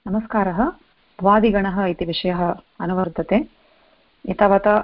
नमस्कारः। भ्वादिगणः इति विषयः अनुवर्तते। एतावता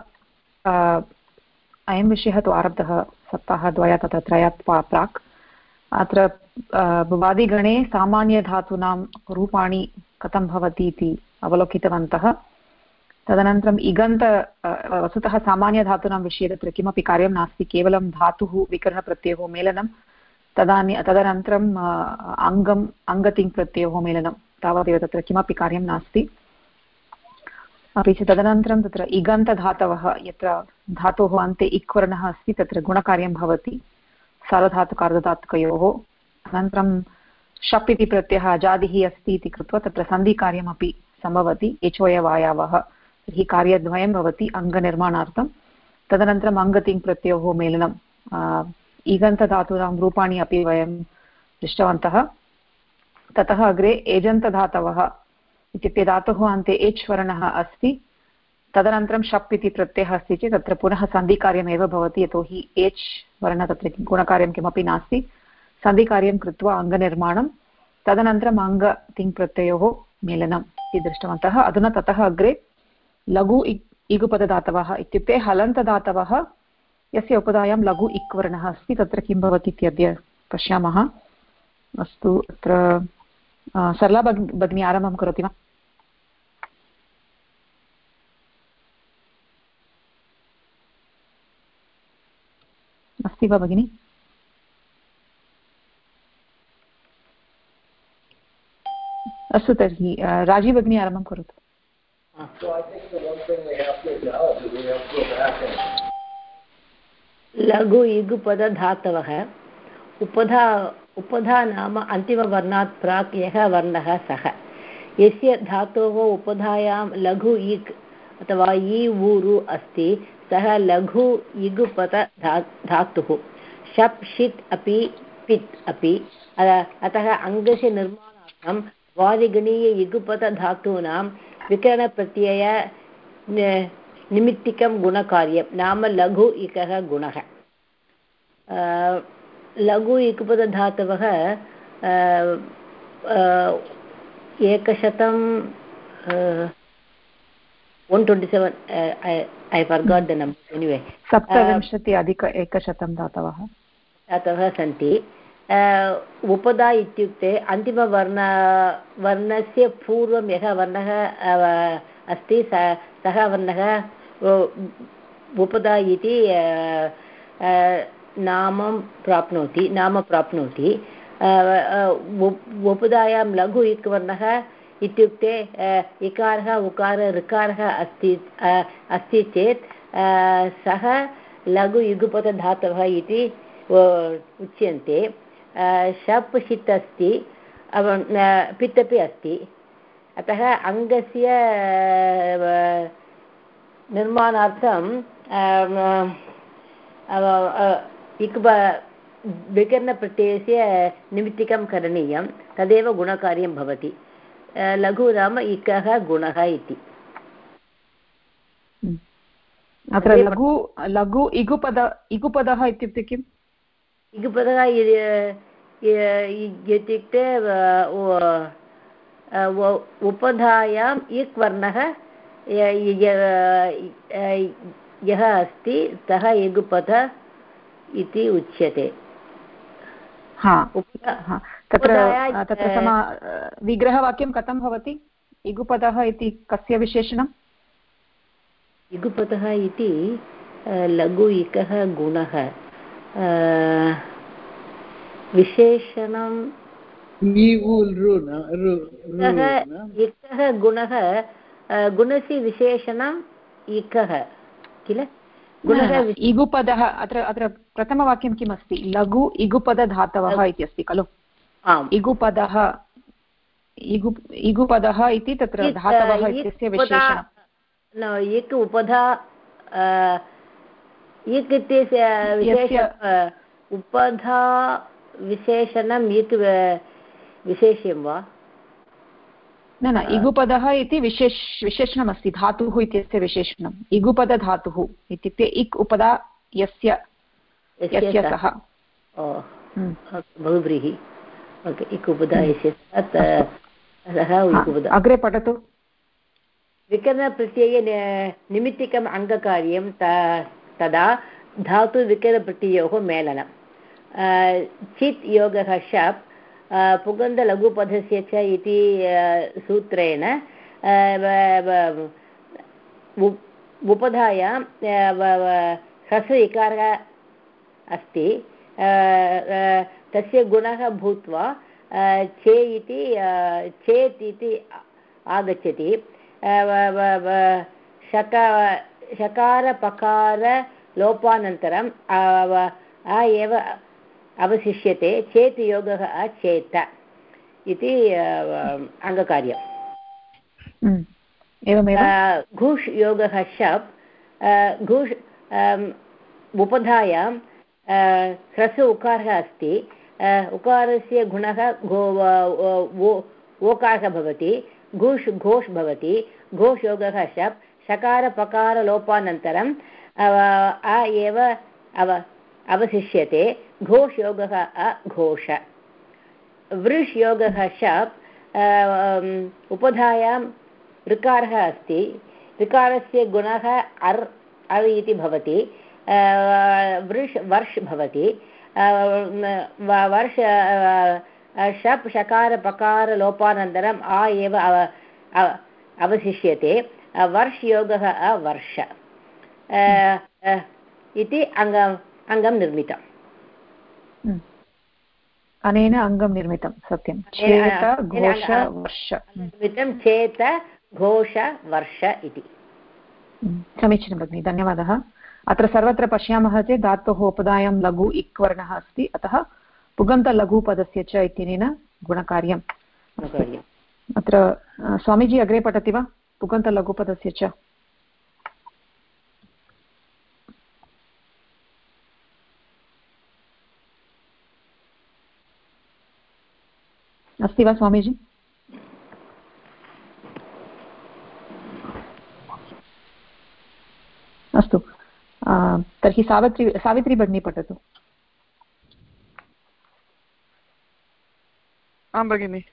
अयं विषयः तु आरब्धः सप्ताहद्वयात् तथा त्रयात् प्राक्। अत्र भ्वादिगणे सामान्यधातूनां रूपाणि कथं भवति इति अवलोकितवन्तः। तदनन्तरम् इगन्त वस्तुतः सामान्यधातूनां विषये तत्र किमपि कार्यं नास्ति, केवलं धातुः विकरणप्रत्ययोः मेलनं, तदनन्तरम् अङ्गतिङ्प्रत्ययोः मेलनं, तावदेव तत्र किमपि कार्यं नास्ति। अपि च तदनन्तरं तत्र इगन्तधातवः, यत्र धातोः अन्ते इक् वर्णः अस्ति तत्र गुणकार्यं भवति सार्वधातुकार्धधातुकयोः। अनन्तरं शप् इति प्रत्ययः अजादिः अस्ति इति कृत्वा तत्र सन्धिकार्यमपि सम्भवति, एचोयवायावः। तर्हि कार्यद्वयं भवति अङ्गनिर्माणार्थं। तदनन्तरम् अङ्गतिङ्प्रत्ययोः मेलनं, इगन्तधातूनां रूपाणि अपि वयं दृष्टवन्तः। ततः अग्रे एजन्तधातवः, इत्युक्ते धातुः अन्ते एच् वर्णः अस्ति, तदनन्तरं शप् इति प्रत्ययः अस्ति चेत् तत्र पुनः सन्धिकार्यमेव भवति, यतोहि एच् वर्णः तत्र गुणकार्यं किमपि नास्ति। सन्धिकार्यं कृत्वा अङ्गनिर्माणं, तदनन्तरम् अङ्गतिङ्प्रत्ययोः मेलनम् इति दृष्टवन्तः। अधुना ततः अग्रे लघु इगुपदधातवः, इत्युक्ते हलन्तधातवः यस्य उपधायां लघु इक् वर्णः अस्ति, तत्र किं भवति इत्यद्य पश्यामः। अस्तु, अत्र सरला भगिनी आरम्भं करोति वा? अस्ति वा भगिनी? अस्तु, तर्हि राजी भगिनी आरम्भं करोतु। लघु इगुपदधातवः उपधा नाम अन्तिमवर्णात् प्राक् यः वर्णः सः। यस्य धातोः उपधायां लघु इक् अथवा इ ऊरु अस्ति सः लघु इगुपद धातुः। शप् षित् अपि पित् अपि। अतः अङ्गस्य निर्माणार्थं वादिगणीय इगुपदधातूनां विकरणप्रत्यय निमित्तिकं गुणकार्यं नाम लघु इकः गुणः। लघु इकुपदधातवः 127 I forgot the number anyway. 70 धातवः सन्ति। उपधा इत्युक्ते अन्तिमवर्णस्य पूर्वं यः वर्णः अस्ति सः वर्णः उपधा इति नाम प्राप्नोति। उपधायां लघु इक् वर्णः इत्युक्ते इकारः उकारः ऋकारः अस्ति चेत् सः लघु इगुपदधातवः इति उच्यन्ते। शप् षित् अस्ति, पित् अपि अस्ति। अतः अङ्गस्य निर्माणार्थं विकरणप्रत्ययस्य निमित्तिकं करणीयं, तदेव गुणकार्यं भवति। लघु नाम इकः गुणः इति। अत्र लघु इगुपदः इत्युक्ते किम्? इगुपदः इत्युक्ते उपधायाम् इक् वर्णः यः अस्ति सः इगुपद इति उच्यते। तत्र विग्रहवाक्यं कथं भवति? इगुपदः इति कस्य विशेषणम्? इगुपदः इति लघु इकः गुणः। विशेषणं इकः गुणः, गुणस्य विशेषणम् इकः किल? इगुपदः, अत्र प्रथमवाक्यं किम् अस्ति? लघु इगुपदधातवः इति अस्ति खलु? इगुपदः इति तत्र धातवः इत्यस्य विशेषणम्। इक् उपधा, इक् इत्यस्य उपधा विशेषणम् इक् विशेष्यं वा? न, इगुपदः इति विशेषणमस्ति, धातुः इत्यस्य विशेषणम्। इगुपदधातुः इत्युक्ते इक् उपदा यस्य सः। बहुव्रीहि। इक् उपदा यस्य अग्रे पठतु। विकरणप्रत्यये निमित्तिकम् अङ्गकार्यं तदा धातुविकरणप्रत्ययोः मेलनं। चित् योगः शप् पुगन्धलघुपदस्य च इति सूत्रेण उपधायां ह्रस्व इकारः अस्ति, तस्य गुणः भूत्वा चे इति चेत् इति आगच्छति। शकारपकारलोपानन्तरम् एव अवशिष्यते, चेत् योगः अचेत इति अङ्गकार्यम्। घूष् योगः शप् घूष् उपधायां ह्रस्व उकारः अस्ति, उकारस्य गुणः ओकारः भवति, घूष् घोष् भवति, घोष् योगः शप् शकारपकारलोपानन्तरम् एव अवशिष्यते, घोष् योगः अघोष। वृष् योगः शप् उपधायां ऋकारः अस्ति, ऋकारस्य गुणः अर् इति भवति, वृष् वर्ष् भवति, वर्ष शप् शकारपकारलोपानन्तरम् एव अवशिष्यते, वर्ष योगः अवर्ष इति अङ्गं निर्मितम्। अनेन अङ्गं निर्मितं, सत्यं। चेत घोष वर्ष निर्मितं, चेत घोष वर्ष इति। समीचीनं भगिनि, धन्यवादः। अत्र सर्वत्र पश्यामः चेत् धातोः उपधायां लघु इक् वर्णः अस्ति, अतः पुगन्तलघुपदस्य च इत्यनेन गुणकार्यम्। अत्र स्वामीजी अग्रे पठति वा पुगन्तलघुपदस्य च? अस्ति वा स्वामीजी? अस्तु, तर्हि सावित्री भगिनी पठतु। आं भगिनि।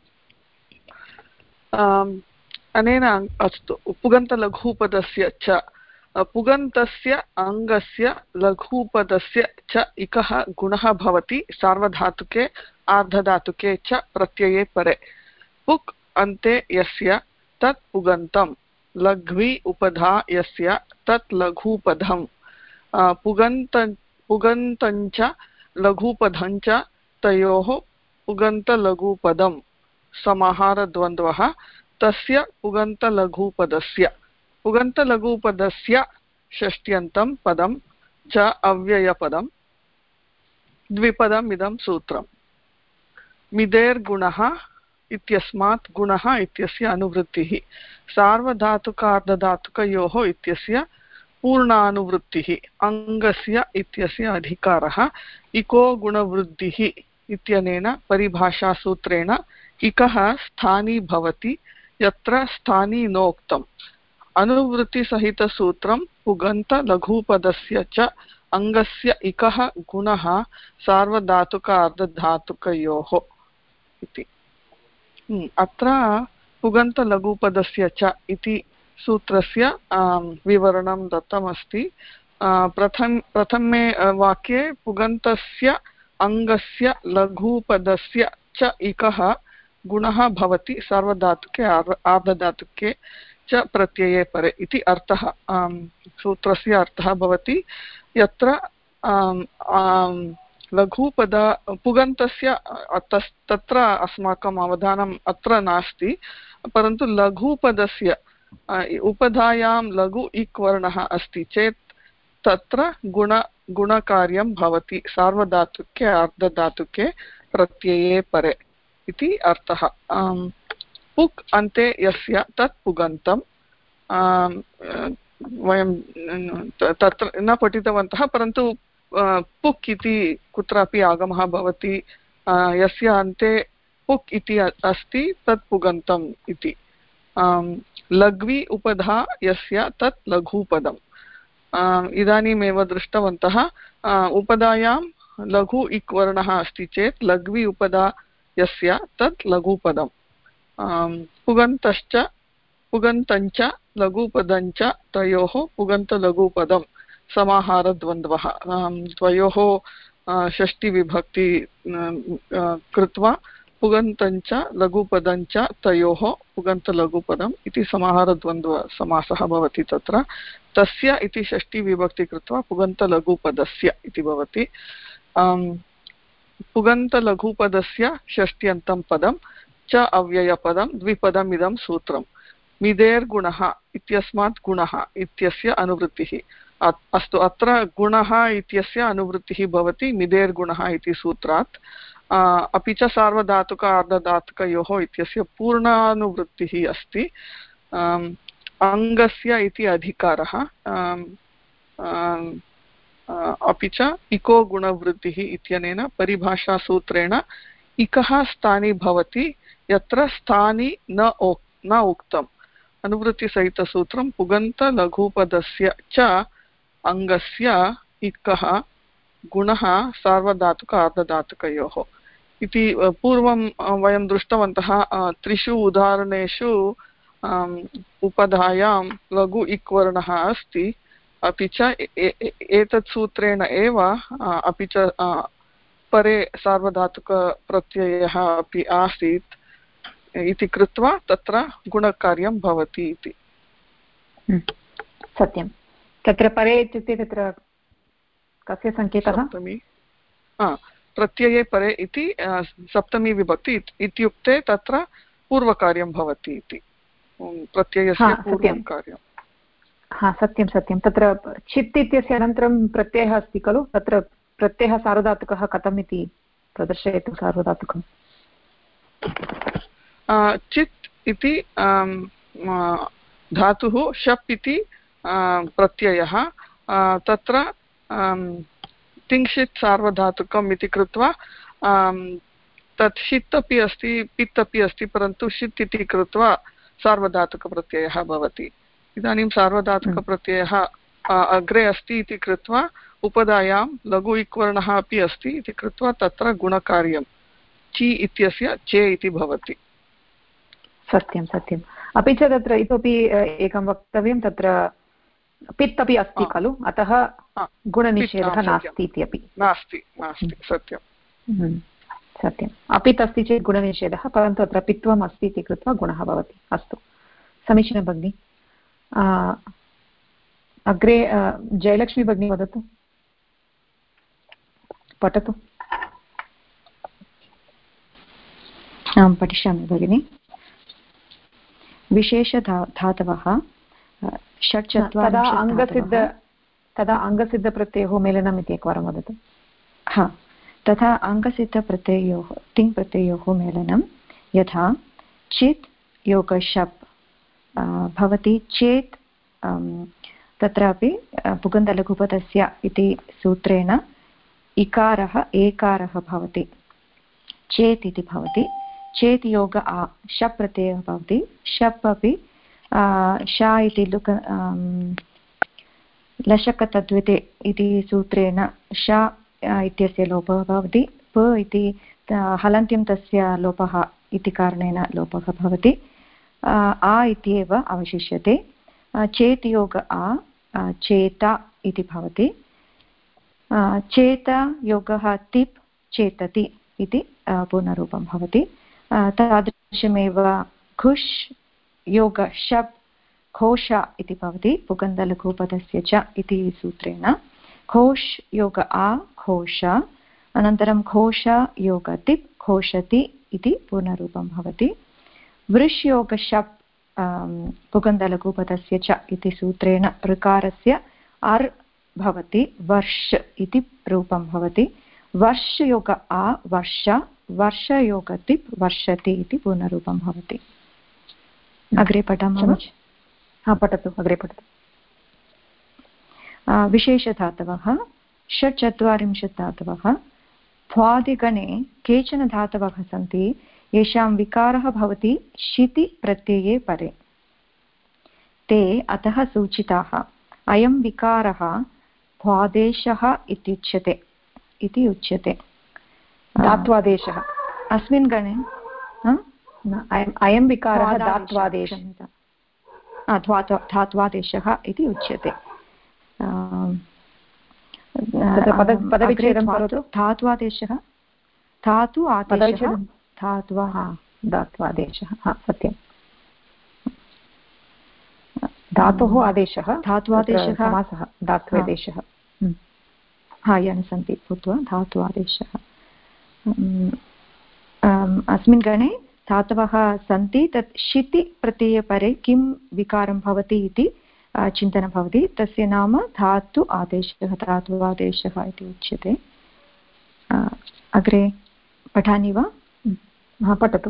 अनेन अस्तु, पुगन्तलघुपदस्य च, पुगन्तस्य अङ्गस्य लघुपदस्य च इकः गुणः भवति सार्वधातुके आर्धधातुके च प्रत्यये परे। पुक् अन्ते यस्य तत् पुगन्तं, लघ्वी उपधा यस्य तत् लघुपदम्, पुगन्तञ्च लघुपदञ्च तयोः पुगन्तलघुपदं, समाहारद्वन्द्वः तस्य पुगन्तलघुपदस्य। पुगन्तलघुपदस्य षष्ट्यन्तं पदं च अव्ययपदं, द्विपदम् इदं सूत्रम्। मिदेर्गुणः इत्यस्मात् गुणः इत्यस्य अनुवृत्तिः, सार्वधातुकार्धधातुकयोः इत्यस्य पूर्णानुवृत्तिः, अङ्गस्य इत्यस्य अधिकारः, इको गुणवृद्धिः इत्यनेन परिभाषासूत्रेण इकः स्थानी भवति यत्र स्थानी नोक्तम्। अनुवृत्तिसहितसूत्रं पुगन्तलघुपदस्य च अङ्गस्य इकः गुणः सार्वधातुकार्धधातुकयोः इति। अत्र पुगन्तलघुपदस्य च इति सूत्रस्य विवरणं दत्तमस्ति। प्रथमे वाक्ये पुगन्तस्य अङ्गस्य लघुपदस्य च इकः गुणः भवति सार्वधातुके आर्धधातुके च प्रत्यये परे इति अर्थः। सूत्रस्य अर्थः भवति यत्र लघुपद पुगन्तस्य तत्र अस्माकम् अवधानम् अत्र नास्ति, परन्तु लघुपदस्य उपधायां लघु इक् वर्णः अस्ति चेत् तत्र गुणकार्यं भवति सार्वधातुके आर्धधातुके प्रत्यये परे इति अर्थः। पुक् अन्ते यस्य तत् पुगन्तं, वयं तत्र न पठितवन्तः, परन्तु पुक् इति कुत्रापि आगमः भवति, यस्य अन्ते पुक् इति अस्ति तत् पुगन्तम् इति। लघ्वी उपधा यस्य तत् लघुपदम्, इदानीमेव दृष्टवन्तः, उपधायां लघु इक् वर्णः अस्ति चेत् लघ्वी उपधा यस्य तत् लघुपदम्, पुगन्तश्च पुगन्तञ्च लघुपदञ्च तयोः पुगन्तलघुपदं समाहारद्वन्द्वः। द्वयोः षष्टिविभक्ति कृत्वा पुगन्तञ्च लघुपदञ्च तयोः पुगन्तलघुपदम् इति समाहारद्वन्द्वसमासः भवति। तत्र तस्य इति षष्टिविभक्ति कृत्वा पुगन्तलघुपदस्य इति भवति। पुगन्तलघुपदस्य षष्ट्यन्तं पदं च अव्ययपदं द्विपदम् इदं सूत्रम्। मिदेर्गुणः इत्यस्मात् गुणः इत्यस्य अनुवृत्तिः। अस्तु, अत्र गुणः इत्यस्य अनुवृत्तिः भवति मिदेर्गुणः इति सूत्रात्। अपि च सार्वधातुक अर्धधातुकयोः इत्यस्य पूर्णानुवृत्तिः अस्ति। अङ्गस्य इति अधिकारः, अपि च इको गुणवृत्तिः इत्यनेन परिभाषासूत्रेण इकः स्थानी भवति यत्र स्थानी न उक्तम्। अनुवृत्तिसहितसूत्रं पुगन्तलघुपदस्य च अङ्गस्य इकः गुणः सार्वधातुक अर्धधातुकयोः इति पूर्वं वयं दृष्टवन्तः। त्रिषु उदाहरणेषु उपधायां लघु इक् वर्णः अस्ति, अपि च एतत् सूत्रेण एव अपि च परे सार्वधातुकप्रत्ययः अपि आसीत् इति कृत्वा तत्र गुणकार्यं भवति इति। सत्यं। तत्र परे इत्युक्ते तत्र कस्य सङ्केतः? सप्तमी। प्रत्यये परे इति सप्तमी विभक्ति इत्युक्ते तत्र पूर्वकार्यं भवति इति, प्रत्ययस्य पूर्वं कार्यं। सत्यं सत्यं। तत्र चित् इत्यस्य अनन्तरं प्रत्ययः अस्ति खलु, तत्र प्रत्ययः सार्वधातुकः कथम् इति प्रदर्शयतु। सार्वधातुकं चित् इति धातुः, शप् इति प्रत्ययः, तत्र तिङ्क्षित् सार्वधातुकम् इति कृत्वा तत् षित् अपि अस्ति पित् अपि अस्ति, परन्तु षित् इति कृत्वा सार्वधातुकप्रत्ययः भवति। इदानीं सार्वधातुकप्रत्ययः अग्रे अस्ति इति कृत्वा उपधायां लघु इक् वर्णः अपि अस्ति इति कृत्वा तत्र गुणकार्यं चि इत्यस्य चे इति भवति। सत्यं सत्यम्। अपि च तत्र इतोपि एकं वक्तव्यं, तत्र पित् अपि अस्ति खलु, अतः गुणनिषेधः नास्ति इत्यपि। नास्ति सत्यं सत्यम्। अपित् अस्ति चेत् गुणनिषेधः, परन्तु अत्र पित्वम् अस्ति इति कृत्वा गुणः भवति। अस्तु, समीचीनं भगिनि। अग्रे जयलक्ष्मी भगिनी वदतु, पठतु। आं पठिष्यामि भगिनि। विशेषधातवः तदा अङ्गसिद्धप्रत्ययोः मेलनम् इति एकवारं वदतु। तथा अङ्गसिद्धप्रत्ययोः तिङ् प्रत्ययोः मेलनं यथा चित् योगशप् भवति चेत् तत्रापि पुगन्तलघुपदस्य इति सूत्रेण इकारः एकारः भवति, चेत् इति भवति। चेत् योग आ शप् प्रत्ययः भवति, शप् अपि शा इति लशकतद्विते इति सूत्रेण शा इत्यस्य लोपः भवति, प इति हलन्त्यं तस्य लोपः इति कारणेन लोपः भवति, आ इत्येव अवशिष्यते। चेत् योग आ चेता इति भवति। चेत योगः तिप् चेतति इति पूर्णरूपं भवति। तादृशमेव घुष् योग शप् घोष इति भवति पुगन्तलघुपदस्य च इति सूत्रेण। घोष् योग आ घोष, अनन्तरं घोष योग तिप् घोषति इति पूर्णरूपं भवति। वृष् योग शप् पुगन्तलघुपदस्य च इति सूत्रेण ऋकारस्य अर् भवति, वर्ष इति रूपं भवति। वर्ष योग आ वर्ष, वर्ष योग तिप् वर्षति इति पूर्णरूपं भवति। अग्रे पठामः। पठतु, अग्रे पठतु। विशेषधातवः 46 धातवः। भ्वादिगणे केचन धातवः सन्ति येषां विकारः भवति शिति प्रत्यये परे। ते अतः सूचिताः। अयं विकारः भ्वादेशः इत्युच्यते इति उच्यते। धात्वादेशः अस्मिन् गणे अयं विकारः धात्वादेशः इति उच्यते। पदविच्छेदं करोतु। धात्वादेशः धातु आदेशः धात्वादेशः सत्यं धातोः आदेशः धात्वादेशः समासः धात्वादेशः यन् भूत्वा धातु आदेशः। अस्मिन् गणे धातवः सन्ति तत् शिति प्रत्ययपरे किं विकारं भवति इति चिन्तनं भवति। तस्य नाम धातु आदेशः धात्वादेशः इति उच्यते। अग्रे पठामि वा? पठतु।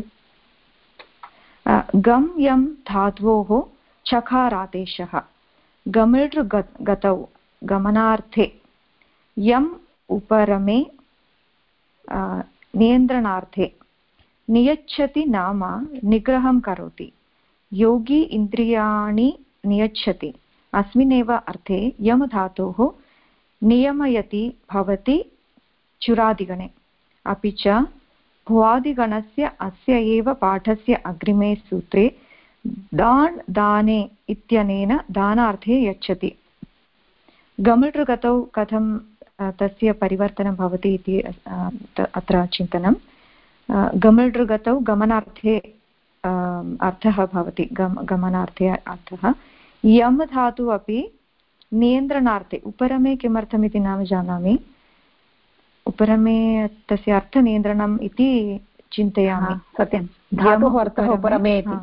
गम् यं धात्वोः चकारादेशः गमिलृ गतौ गमनार्थे यम् उपरमे नियन्त्रणार्थे नियच्छति नाम निग्रहं करोति। योगी इन्द्रियाणि नियच्छति अस्मिन्नेव अर्थे यम् धातोः नियमयति भवति चुरादिगणे। अपि च भ्वादिगणस्य अस्य एव पाठस्य अग्रिमे सूत्रे दान् दाने इत्यनेन दानार्थे यच्छति। गमिलृगतौ कथं तस्य परिवर्तनं भवति इति अत्र चिन्तनं। गमिलृगतौ गमनार्थे अर्थः भवति गमनार्थे अर्थः। यम् धातु अपि नियन्त्रणार्थे उपरमे किमर्थमिति न जानामि। उपरमे तस्य अर्थनियन्त्रणम् इति चिन्तयामि। सत्यं धातोः अर्थः उपरमे इति।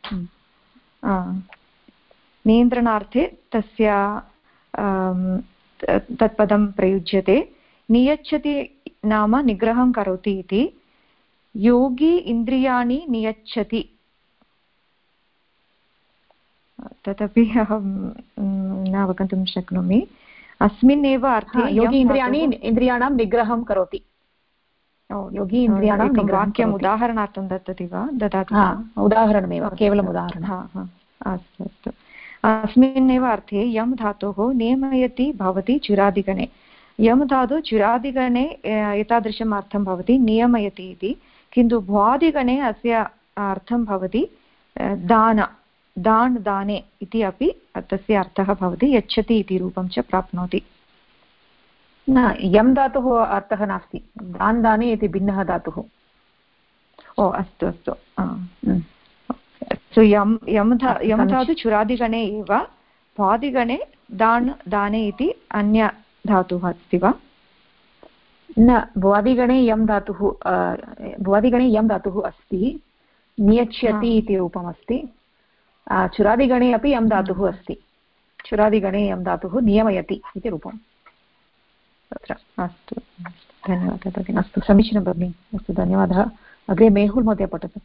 नियन्त्रणार्थे तस्य तत्पदं प्रयुज्यते। नियच्छति नाम निग्रहं करोति इति। योगी इन्द्रियाणि नियच्छति तदपि अहं न अवगन्तुं शक्नोमि। अस्मिन्नेव अर्थे योगी इन्द्रियाणां निग्रहं करोति। योगी इन्द्रियाणां वाक्यम् उदाहरणार्थं ददाति वा? ददाति उदाहरणमेव केवलम् उदाहरणम्। अस्तु अस्तु। अस्मिन्नेव अर्थे यम् धातोः नियमयति भवति चुरादिगणे। यम् धातु चुरादिगणे एतादृशम् अर्थं भवति नियमयति इति। किन्तु भ्वादिगणे अस्य अर्थं भवति दान् दाने इति अपि तस्य अर्थः भवति। यच्छति इति रूपं च प्राप्नोति। न यम् धातुः अर्थः नास्ति। दान् दाने इति भिन्नः धातुः। अस्तु अस्तु। सो यम् धातु चुरादिगणे एव भ्वादिगणे दान् दाने इति अन्य धातुः अस्ति वा? न भ्वादिगणे यम् धातुः अस्ति। नियच्छति इति रूपमस्ति। चुरादिगणे अपि यम् धातुः अस्ति। चुरादिगणे यम् धातुः नियमयति इति रूपम् तत्र। अस्तु धन्यवादः भगिनि। अस्तु समीचीनं भगिनि। अस्तु धन्यवादः। अग्रे मेहुल् महोदय पठतु।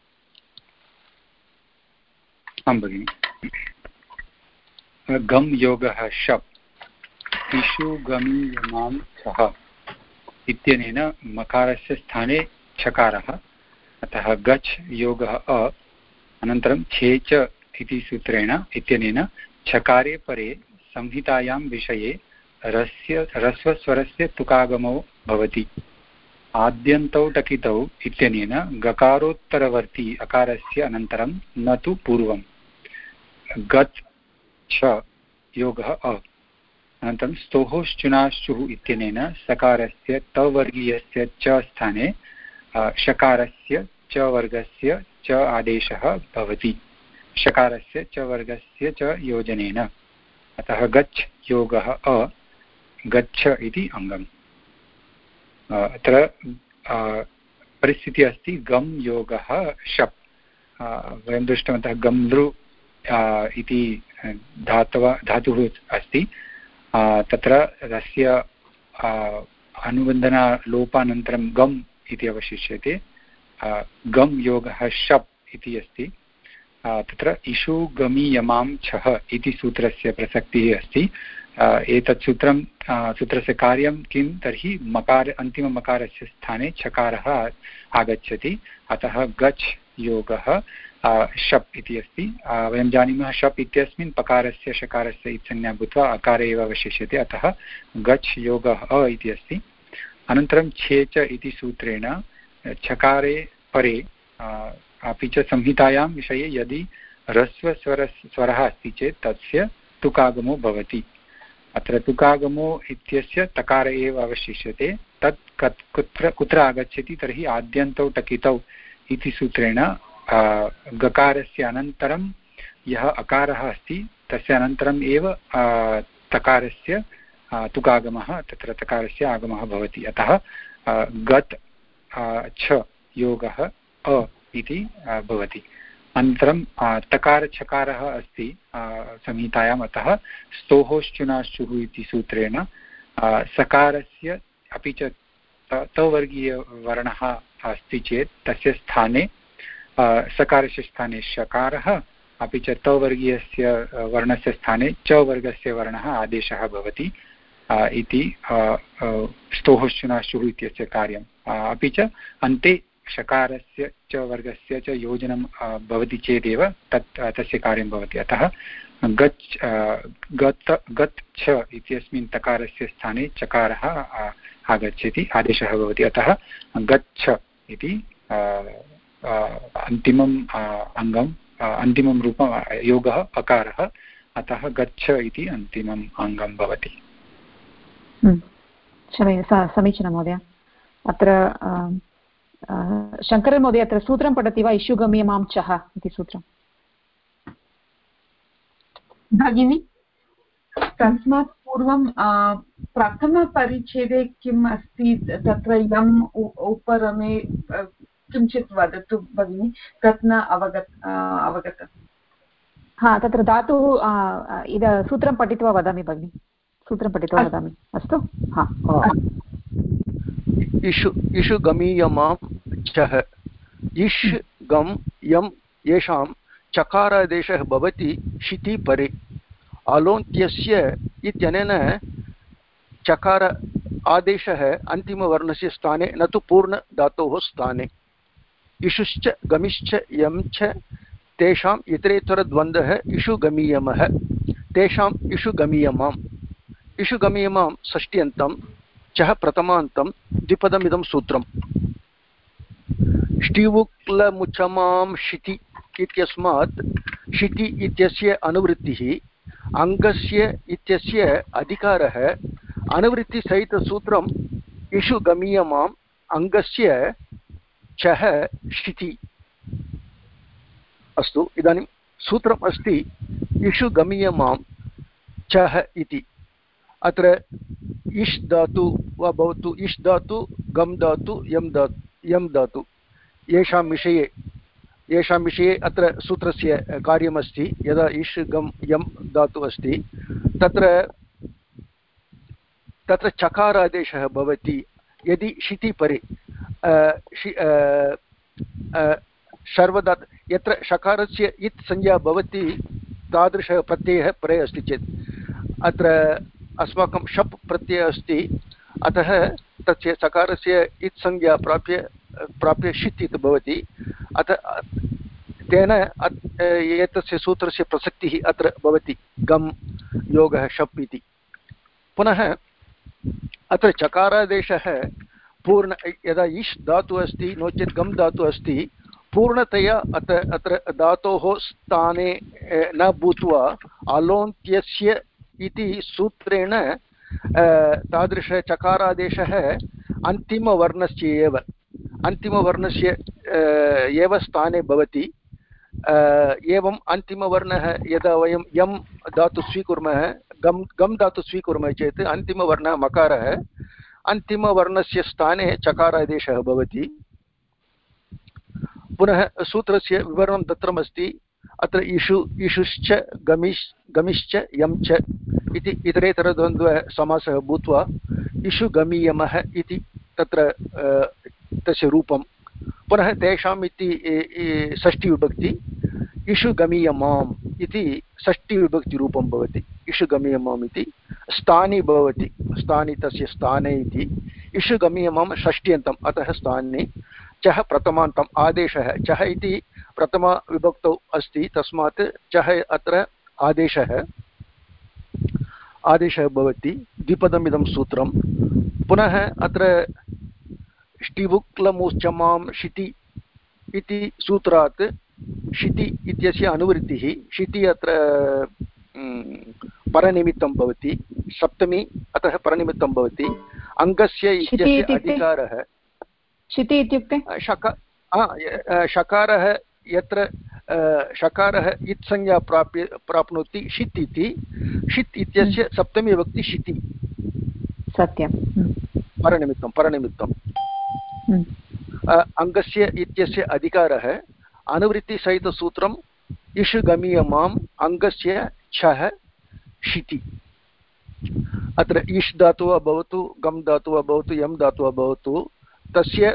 आं भगिनि। गम् योगः शप् इषु गमि यमां छः इत्यनेन मकारस्य स्थाने छकारः। अतः गच्छ योगः अनन्तरं छे च इति सूत्रेण इत्यनेन छकारे परे संहितायां विषये ह्रस्वस्वरस्य तुकागमो भवति। आद्यन्तौ टकितौ इत्यनेन गकारोत्तरवर्ती अकारस्य अनन्तरं न तु पूर्वं। गच्छ योगः अनन्तरं स्तोहोश्चुनाश्चुः इत्यनेन सकारस्य तवर्गीयस्य च स्थाने शकारस्य च वर्गस्य च आदेशः भवति शकारस्य च वर्गस्य च योजनेन। अतः गच्छ योगः गच्छ इति अङ्गम्। अत्र परिस्थितिः अस्ति गम् योगः शप्। वयं दृष्टवन्तः गम् लृ इति धातुः अस्ति। तत्र तस्य अनुबन्धनलोपानन्तरं गम् इति अवशिष्यते। गम् योगः शप् इति अस्ति। तत्र इषु गमि यमां छः इति सूत्रस्य प्रसक्तिः अस्ति। एतत् सूत्रस्य कार्यं किं तर्हि अन्तिममकारस्य स्थाने छकारः आगच्छति। अतः गच्छ योगः शप् इति अस्ति। वयं जानीमः शप् इत्यस्मिन् पकारस्य शकारस्य इत्संज्ञा भूत्वा अकारे एव अवशिष्यते। अतः गच्छ योगः इति अस्ति। अनन्तरं छे च इति सूत्रेण छकारे परे अपि च संहितायां विषये यदि ह्रस्वस्वरः अस्ति चेत् तस्य तुकागमो भवति। अत्र तुकागमो इत्यस्य तकार एव अवशिष्यते। तत् कुत्र आगच्छति तर्हि आद्यन्तौ टकितौ इति सूत्रेण गकारस्य अनन्तरं यः अकारः अस्ति तस्य अनन्तरम् एव तकारस्य तुकागमः तत्र तकारस्य आगमः भवति। अतः गत् छ योगः अ इति भवति। अनन्तरं तकारछकारः अस्ति संहितायाम्। अतः स्तोहोश्चुनाश्चुः इति सूत्रेण सकारस्य अपि च तवर्गीयवर्णः अस्ति चेत् तस्य स्थाने सकारस्य स्थाने शकारः अपि च तवर्गीयस्य वर्णस्य स्थाने च वर्गस्य वर्णः आदेशः भवति इति स्तोहोश्चुनाश्चुः इत्यस्य कार्यम्। अपि च अन्ते शकारस्य च वर्गस्य च योजनं भवति चेदेव तस्य कार्यं भवति। अतः गत् छ इत्यस्मिन् तकारस्य स्थाने चकारः आगच्छति, आदेशः भवति। अतः गच्छ इति अन्तिमम् अङ्गम् अन्तिमं रूपं योगः अकारः। अतः गच्छ इति अन्तिमम् अङ्गं भवति। समीचीनं महोदय। अत्र शङ्करन् महोदय अत्र सूत्रं पठति वा? इषुगम्यमां चः इति सूत्रं। भगिनि तस्मात् पूर्वं प्रथमपरिच्छेदे किम् अस्ति तत्र यम् उपरमे किञ्चित् वदतु भगिनि, तत् न अवगतम्। हा, तत्र धातुः सूत्रं पठित्वा वदामि भगिनि, सूत्रं पठित्वा वदामि। अस्तु, हा। इषु गमीयमां चः इष् गम् यम् येषां चकारादेशः भवति शिति परे आलोन्त्यस्य इत्यनेन चकार आदेशः अन्तिमवर्णस्य स्थाने न तु पूर्णधातोः स्थाने। इषुश्च गमिश्च यं च तेषाम् इतरेतरद्वन्द्वः इषुगमीयमः तेषाम् इषुगमीयमाम् इषुगमीयमां षष्ट्यन्तं चः प्रथमान्तं द्विपदमिदं सूत्रम्। ष्टिवुक्लमुचमां शिति इत्यस्मात् शिति इत्यस्य अनुवृत्तिः अङ्गस्य इत्यस्य अधिकारः अनुवृत्तिसहितसूत्रम् इषुगमीयमाम् अङ्गस्य चः शिति। अस्तु, इदानीं सूत्रम् अस्ति इषुगमीयमां चः इति। अत्र इष् धातु वा भवतु इष् धातु गम् धातु यं धातु येषां विषये अत्र सूत्रस्य कार्यमस्ति। यदा इष् गम् यं धातु अस्ति तत्र चकारादेशः भवति यदि शिति परे सर्वदा यत्र शकारस्य इत् संज्ञा भवति तादृशः प्रत्ययः परे अस्ति चेत् अत्र अस्माकं शप् प्रत्ययः अस्ति। अतः तस्य सकारस्य इत् संज्ञा प्राप्य शित् इति भवति। अतः तेन एतस्य सूत्रस्य प्रसक्तिः अत्र भवति गम् योगः शप् इति। पुनः अत्र चकारादेशः यदा इष् धातुः अस्ति नो चेत् गम् धातुः अस्ति पूर्णतया अत्र धातोः स्थाने न भूत्वा अलोन्त्यस्य इति सूत्रेण तादृशचकारादेशः अन्तिमवर्णस्य एव स्थाने भवति। एवम् अन्तिमवर्णः यदा वयं यं धातु स्वीकुर्मः गम् धातु स्वीकुर्मः चेत् अन्तिमवर्णः मकारः अन्तिमवर्णस्य स्थाने चकारादेशः भवति। पुनः सूत्रस्य विवरणं दत्तमस्ति। अत्र इषुश्च गमिश्च यं च इति इतरेतरद्वन्द्वः समासः भूत्वा इषुगमीयमः इति तत्र तस्य रूपं। पुनः तेषाम् इति षष्ठीविभक्ति इषुगमीयमाम् इति षष्ठीविभक्तिरूपं भवति। इषुगमीयमाम् इति स्थानी भवति, स्थानी तस्य स्थाने इति इषुगमीयमां षष्ट्यन्तम् अतः स्थाने चः प्रथमान्तम् आदेशः चः इति प्रथमविभक्तौ अस्ति तस्मात् चः अत्र आदेशः भवति। द्विपदमिदं सूत्रं। पुनः अत्र ष्टिवुक्लमुचमां शिति इति सूत्रात् शिति इत्यस्य अनुवृत्तिः शिति अत्र परनिमित्तं भवति सप्तमी अतः परनिमित्तं भवति अङ्गस्य इत्यस्य अधिकारः शिति इत्युक्ते शकारः यत्र शकारः इत्संज्ञा प्राप्नोति शित् इति शित् इत्यस्य सप्तमी विभक्ति शिति सत्यं परनिमित्तं अङ्गस्य इत्यस्य अधिकारः अनुवृत्तिसहितसूत्रम् इषु गमीयमाम् अङ्गस्य छः शिति अत्र इष् धातुः भवतु गम् धातुः भवतु यम् धातुः भवतु तस्य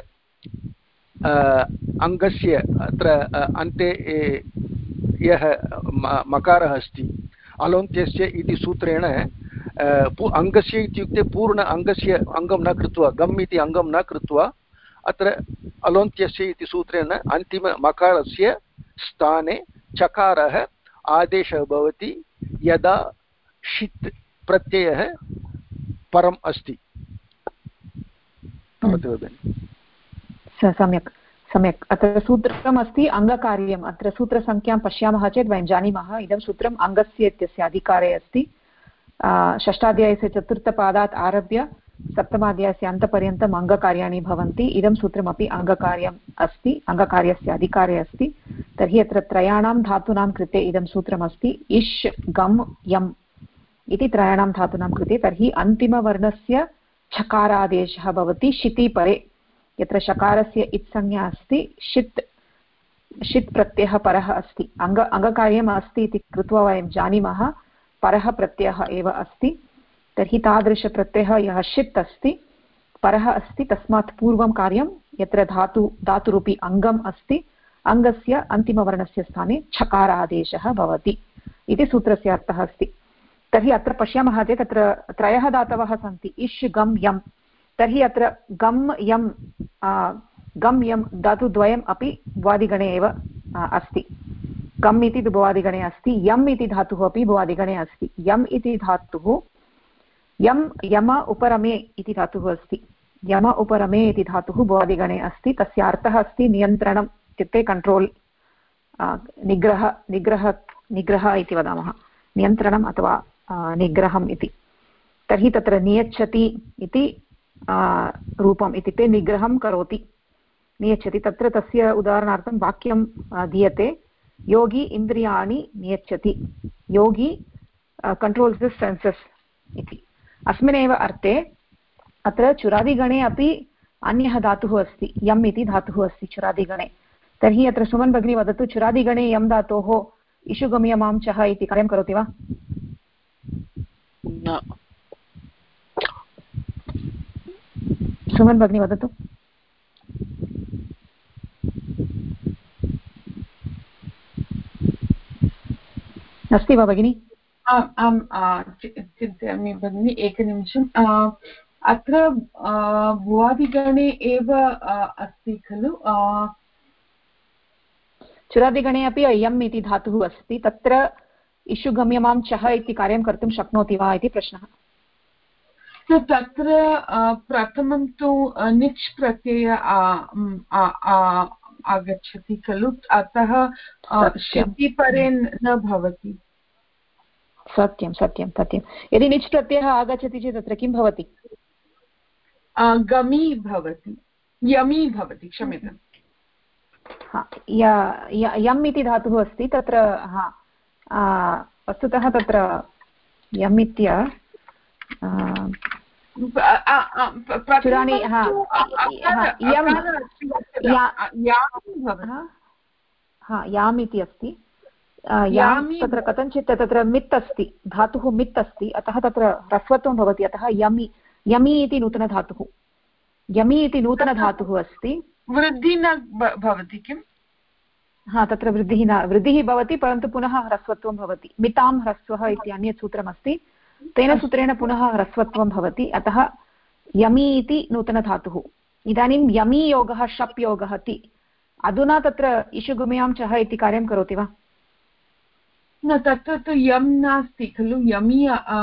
अङ्गस्य अत्र अन्ते यः मकारः अस्ति अलोन्त्यस्य इति सूत्रेण अङ्गस्य इत्युक्ते पूर्ण अङ्गस्य अङ्गं न कृत्वा गम् इति अङ्गं न कृत्वा अत्र अलोन्त्यस्य इति सूत्रेण अन्तिममकारस्य स्थाने चकारः आदेशः भवति यदा षित् प्रत्ययः परम् अस्ति। सम्यक् सम्यक् अत्र सूत्रमस्ति अङ्गकार्यम् अत्र सूत्रसङ्ख्यां पश्यामः चेत् वयं जानीमः इदं सूत्रम् अङ्गस्य इत्यस्य अधिकारे अस्ति षष्ठाध्यायस्य चतुर्थपादात् आरभ्य सप्तमाध्यायस्य अन्तपर्यन्तम् अङ्गकार्याणि भवन्ति इदं सूत्रमपि अङ्गकार्यम् अस्ति अङ्गकार्यस्य अधिकारे अस्ति तर्हि अत्र त्रयाणां धातूनां कृते इदं सूत्रमस्ति इष् गम् यम् इति त्रयाणां धातूनां कृते तर्हि अन्तिमवर्णस्य छकारादेशः भवति शिति परे यत्र शकारस्य इत्संज्ञा अस्ति षित् प्रत्ययः परः अस्ति अङ्गकार्यम् अस्ति इति कृत्वा वयं जानीमः परः प्रत्ययः एव अस्ति तर्हि तादृशप्रत्ययः यः षित् अस्ति परः अस्ति तस्मात् पूर्वं कार्यं यत्र धातुरूपी अङ्गम् अस्ति अङ्गस्य अन्तिमवर्णस्य स्थाने छकारादेशः भवति इति सूत्रस्य अर्थः अस्ति तर्हि अत्र पश्यामः चेत् अत्र त्रयः धातवः सन्ति इष् गम् यम् तर्हि अत्र गम् यम् धातुद्वयम् अपि भुवादिगणे एव अस्ति गम् इति भुवादिगणे अस्ति यम् इति धातुः अपि भुवादिगणे अस्ति यम् इति धातुः यम उपरमे इति धातुः अस्ति यम उपरमे इति धातुः भुवादिगणे अस्ति तस्य अर्थः अस्ति नियन्त्रणम् इत्युक्ते कण्ट्रोल् निग्रह इति वदामः नियन्त्रणम् अथवा निग्रहम् इति तर्हि तत्र नियच्छति इति रूपम् इत्युक्ते निग्रहं करोति नियच्छति तत्र तस्य उदाहरणार्थं वाक्यं दीयते योगी इन्द्रियाणि नियच्छति योगी कंट्रोल्स् द सेन्सस् इति अस्मिन्नेव अर्थे अत्र चुरादिगणे अपि अन्यः धातुः अस्ति यम् इति धातुः अस्ति चुरादिगणे तर्हि अत्र सुमन् भगिनी वदतु चुरादिगणे यम् धातोः इषुगम्यमां चः इति कार्यं करोति वा न सुमन् भगिनी वदतु अस्ति वा भगिनी आम् चिन्तयामि भगिनि एकनिमिषम् अत्र भुवादिगणे एव अस्ति खलु चुरादिगणे अपि यम् इति धातुः अस्ति तत्र इषुगम्यमां चः इति कार्यं कर्तुं शक्नोति वा इति प्रश्नः तत्र प्रथमं तु निच् प्रत्यय आगच्छति खलु अतः शितिपरे न भवति सत्यं सत्यं सत्यं यदि निच् प्रत्ययः आगच्छति चेत् तत्र किं भवति गमी भवति यमी भवति क्षम्यताम् यम् इति धातुः अस्ति तत्र वस्तुतः तत्र यम् इत्य याम् इति अस्ति तत्र कथञ्चित् तत्र मित् अस्ति धातुः मित् अस्ति अतः तत्र ह्रस्वत्वं भवति अतः यमी इति नूतनधातुः यमी इति नूतनधातुः अस्ति वृद्धिः न भवति किम् तत्र वृद्धिः भवति परन्तु पुनः ह्रस्वत्वं भवति मितां ह्रस्वः इति अन्यत् सूत्रमस्ति तेन सूत्रेण पुनः ह्रस्वत्वं भवति अतः यमी इति नूतनधातुः इदानीं यमी योगः शप् योगः ति अधुना तत्र इषुगुम्यां चः इति कार्यं करोति वा न तत्र तु यम् नास्ति खलु यमी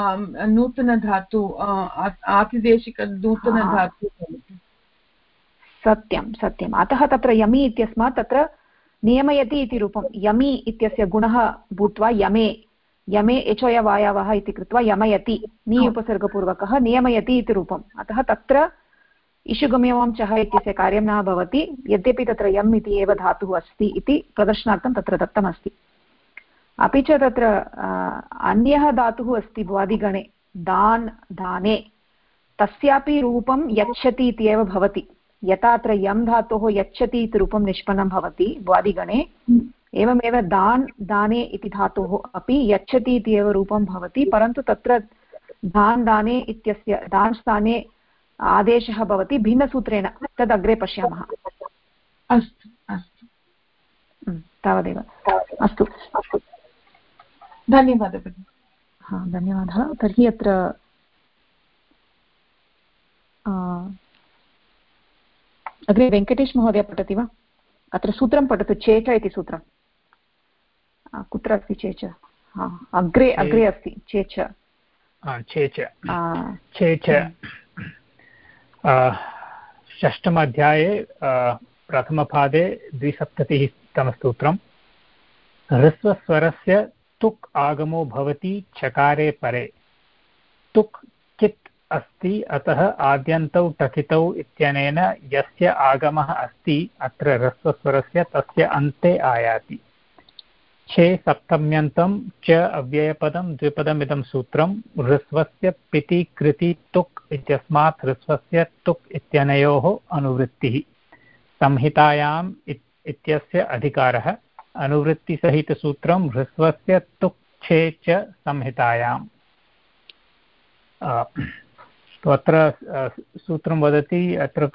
नूतनधातु आतिदेशिक नूतनधातु भवति सत्यं सत्यम् अतः तत्र यमि इत्यस्मात् तत्र नियमयति इति रूपं यमि इत्यस्य गुणः भूत्वा यमे यमे एचोयवायावः इति कृत्वा यमयति नि उपसर्गपूर्वकः नियमयति इति रूपम् अतः तत्र इषुगम्यवां चः इत्यस्य कार्यं न भवति यद्यपि तत्र यम् इति एव धातुः अस्ति इति प्रदर्शनार्थं तत्र दत्तमस्ति अपि च तत्र अन्यः धातुः अस्ति भ्वादिगणे दान् दाने तस्यापि रूपं यच्छति इति एव भवति यथा अत्र यं धातोः यच्छति इति रूपं निष्पन्नं भवति भ्वादिगणे एवमेव दान् दाने इति धातोः अपि यच्छति इति एव रूपं भवति परन्तु तत्र दान् दाने इत्यस्य दान् स्थाने आदेशः भवति भिन्नसूत्रेण तद् अग्रे पश्यामः अस्तु अस्तु तावदेव अस्तु धन्यवादः भगिनि हा धन्यवादः तर्हि अत्र अग्रे वेङ्कटेश महोदय पठति वा अत्र सूत्रं पठतु चेच इति सूत्रं कुत्र अस्ति चेच अग्रे अग्रे अस्ति चेच चेच चेच षष्ठमाध्याये प्रथमपादे 270तमसूत्रं ह्रस्वस्वरस्य तुक् आगमो भवति चकारे परे तुक् कित् अस्ति अतः आद्यन्तौ टकितौ इत्यनेन यस्य आगमः अस्ति अत्र ह्रस्वस्वरस्य तस्य अन्ते आयाति छे सप्तम्यन्तं च अव्ययपदं द्विपदमिदं सूत्रं ह्रस्वस्य पिति कृति तुक् इत्यस्मात् ह्रस्वस्य तुक् इत्यनयोः अनुवृत्तिः संहितायाम् इत्यस्य अधिकारः अनुवृत्तिसहितसूत्रं ह्रस्वस्य तुक् छे च संहितायाम् तो अत्र सूत्रं वदति अत्र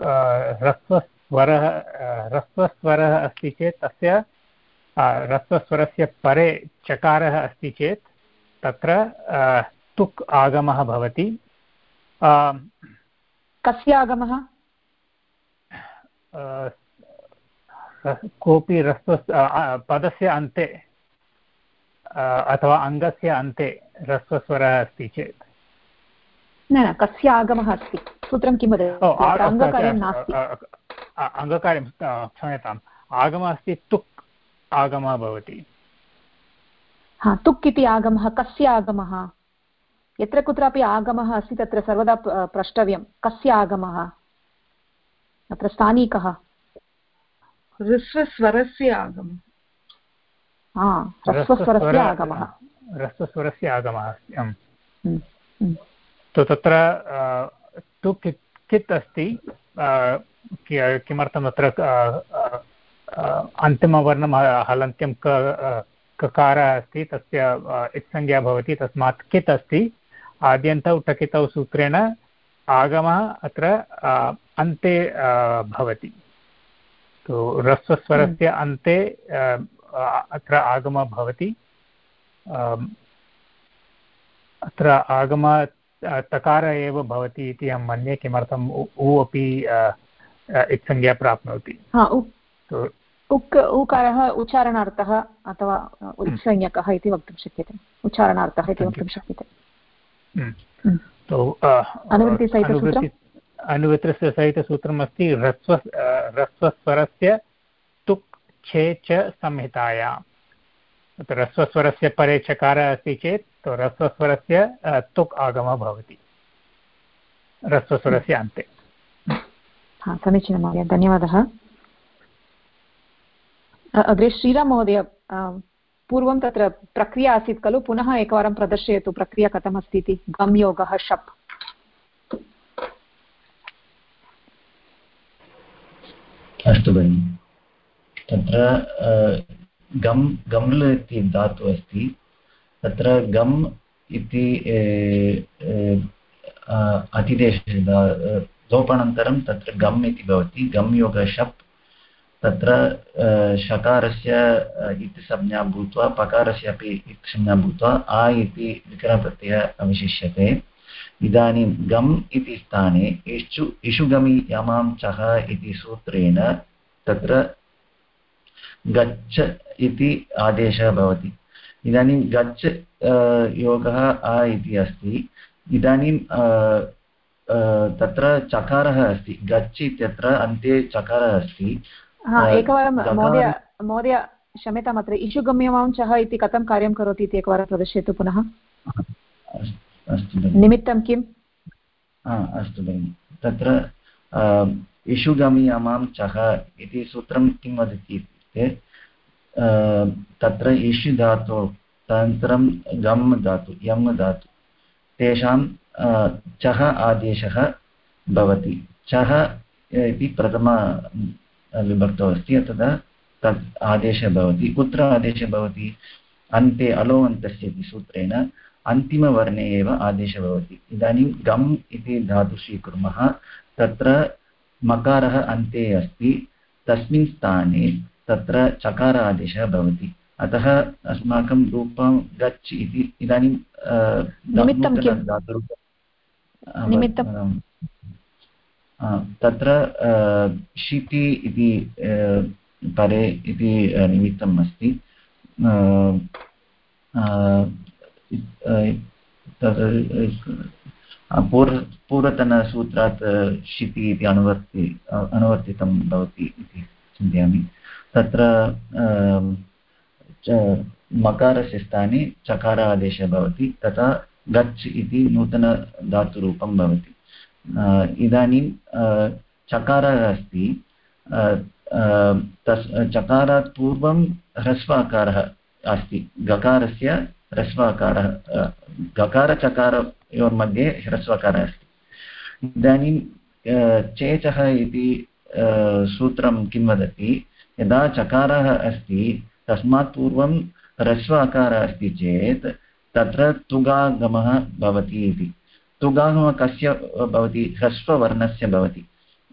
ह्रस्वस्वरः अस्ति चेत् तस्य ह्रस्वस्वरस्य परे चकारः अस्ति चेत् तत्र तुक् आगमः भवति कस्य आगमः कोऽपि पदस्य अन्ते अथवा अङ्गस्य अन्ते ह्रस्वस्वरः अस्ति चेत् न न कस्य आगमः अस्ति सूत्रं किं वदति अङ्गकार्यं नास्ति अङ्गकार्यं क्षम्यताम् आगमः अस्ति तुक् आगमः भवति हा तुक् इति आगमः कस्य आगमः यत्र कुत्रापि आगमः अस्ति तत्र सर्वदा प्रष्टव्यं कस्य आगमः अत्र स्थानीकः ह्रस्वस्वरस्य आगमः ह्रस्वस्वरस्य आगमः ह्रस्वस्वरस्य आगमः अस्ति तो तत्र तुक् कित् अस्ति किमर्थम् अत्र अन्तिमवर्णं हलन्त्यं ककारः अस्ति तस्य इत्संज्ञा भवति तस्मात् कित् अस्ति आद्यन्तौ टकितौ सूत्रेण आगमः अत्र अन्ते भवति तो ह्रस्वस्वरस्य अन्ते अत्र आगमः भवति अत्र आगमः तकार एव भवति इति अहं मन्ये किमर्थम् उ अपि इत्संज्ञा प्राप्नोति उकारः उच्चारणार्थः अथवा उत्संज्ञकः इति वक्तुं शक्यते उच्चारणार्थः इति वक्तुं शक्यते अनुवृत्तिसहितसूत्रम् अस्ति ह्रस्वस्वरस्य तुक् छे च संहितायाम् तत्र ह्रस्वस्वरस्य परे चकारः अस्ति चेत् तो ह्रस्वस्वरस्य तुक् आगमः भवति ह्रस्वस्वरस्य अन्ते समीचीनं महोदय धन्यवादः अग्रे श्रीराम महोदय पूर्वं तत्र प्रक्रिया आसीत् खलु पुनः एकवारं प्रदर्शयतु प्रक्रिया कथमस्ति इति गम् योगः शप् अस्तु भगिनि तत्र गम्ल इति धातुः अस्ति तत्र गम् इति अतिदेश लोपानन्तरं तत्र गम् इति भवति गम् योग शप् तत्र शकारस्य इति संज्ञा भूत्वा पकारस्य अपि इति संज्ञा भूत्वा आ इति विकरणप्रत्ययः अवशिष्यते इदानीं गम् इति स्थाने इषुगमि यमां चः इति सूत्रेण तत्र गच्छ इति आदेशः भवति इदानीं गच्छ योगः आ इति अस्ति इदानीं तत्र चकारः अस्ति, गच्छ इत्यत्र अन्ते चकारः अस्ति। एकवारं महोदय क्षम्यताम्, अत्र इषुगम्यमां चः इति कथं कार्यं करोति इति एकवारं प्रदर्शयतु पुनः। अस्तु निमित्तं किम्? अस्तु भगिनि, तत्र इषुगम्यमां चः इति सूत्रं किं वदति इत्युक्ते तत्र इषु धातु तदनन्तरं गम् धातु यम् धातु तेषां चः आदेशः भवति। चः इति प्रथमा विभक्तौ अस्ति, तदा तत् आदेशः भवति। कुत्र आदेशः भवति? अन्ते अलोऽन्तस्य इति सूत्रेण अन्तिमवर्णे एव आदेशः भवति। इदानीं गम् इति धातु स्वीकुर्मः, तत्र मकारः अन्ते अस्ति, तस्मिन् स्थाने तत्र चकार आदेशः भवति। अतः अस्माकं रूपं गच्छ इति इदानीं तत्र शिति इति परे इति निमित्तम् अस्ति। पूर्वतनसूत्रात् शिति इति अनुवर्तितं भवति इति चिन्तयामि। तत्र मकारस्य स्थाने चकार आदेशः भवति, तथा गच्छ इति नूतनधातुरूपं भवति। इदानीं चकारः अस्ति, चकारात् पूर्वं ह्रस्वाकारः अस्ति, गकारस्य ह्रस्वाकारः, गकारचकारयोर्मध्ये ह्रस्वाकारः अस्ति। इदानीं चेचः इति सूत्रं किं वदति? यदा चकारः अस्ति तस्मात् पूर्वं ह्रस्वाकारः अस्ति चेत् तत्र तुगागमः भवति इति। तुगागमः कस्य भवति? ह्रस्ववर्णस्य भवति।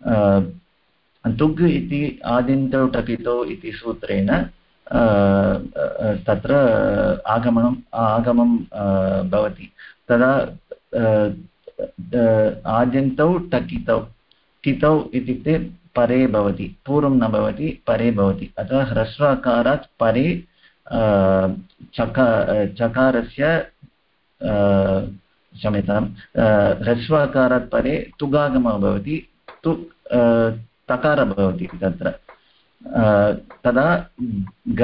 तुग् इति आदिन्तौ टकितौ इति सूत्रेण तत्र आगमं भवति। तदा आद्यन्तौ टकितौ, कितौ इत्युक्ते परे भवति, पूर्वं न भवति, परे भवति। अतः ह्रस्वाकारात् परे चकारस्य क्षम्यतां ह्रस्वाकारात् परे तुगागमः भवति, तकारः भवति तत्र। तदा ग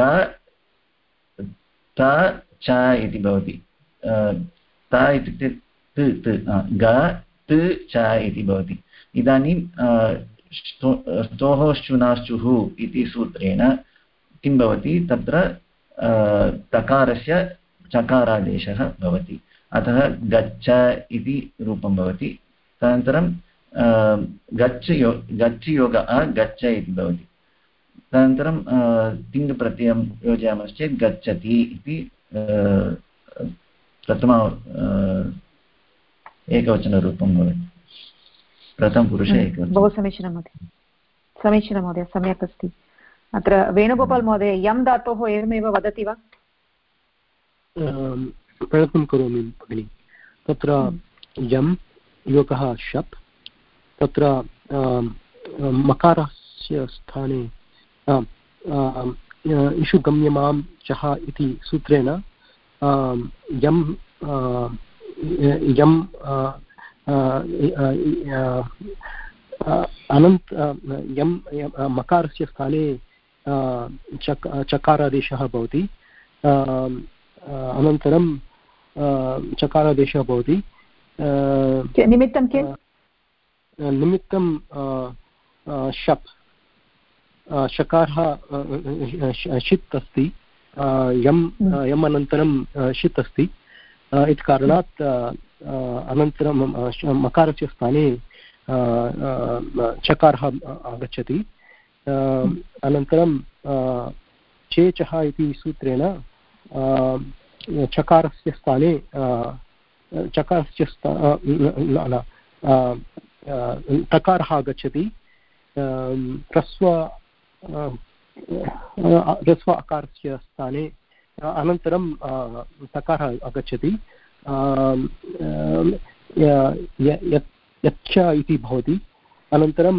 त च इति भवति। त इत्युक्ते ग त च इति भवति। इदानीं स्तोः श्चुनाश्चुः इति सूत्रेण किं भवति? तत्र तकारस्य चकारादेशः भवति। अतः गच्छ इति रूपं भवति। तदनन्तरं गच्छ योगः गच्छ इति भवति। तदनन्तरं तिङ्प्रत्ययं योजयामश्चेत् गच्छति इति प्रथम एकवचनरूपं भवति। प्रथमपुरुषे एकवचनं। बहु समीचीनं महोदय, सम्यक् अस्ति। अत्र वेणुगोपाल् महोदय यं धातोः एवमेव वदति वा? प्रयत्नं करोमि भगिनि। तत्र यं योगः शप्, तत्र मकारस्य स्थाने इषु गम्यमां चः इति सूत्रेण यं मकारस्य स्थाने चकारादेशः भवति। अनन्तरं चकारादेशः भवति। निमित्तं किम्? निमित्तं शप्, शकारः षित् अस्ति, यम् अनन्तरं षित् अस्ति। इति कारणात् अनन्तरं मकारस्य स्थाने चकारः आगच्छति। अनन्तरं चेचः इति सूत्रेण चकारस्य स्थाने तकारः आगच्छति। ह्रस्व अकारस्य स्थाने अनन्तरं तकारः आगच्छति। यच्च इति भवति। अनन्तरं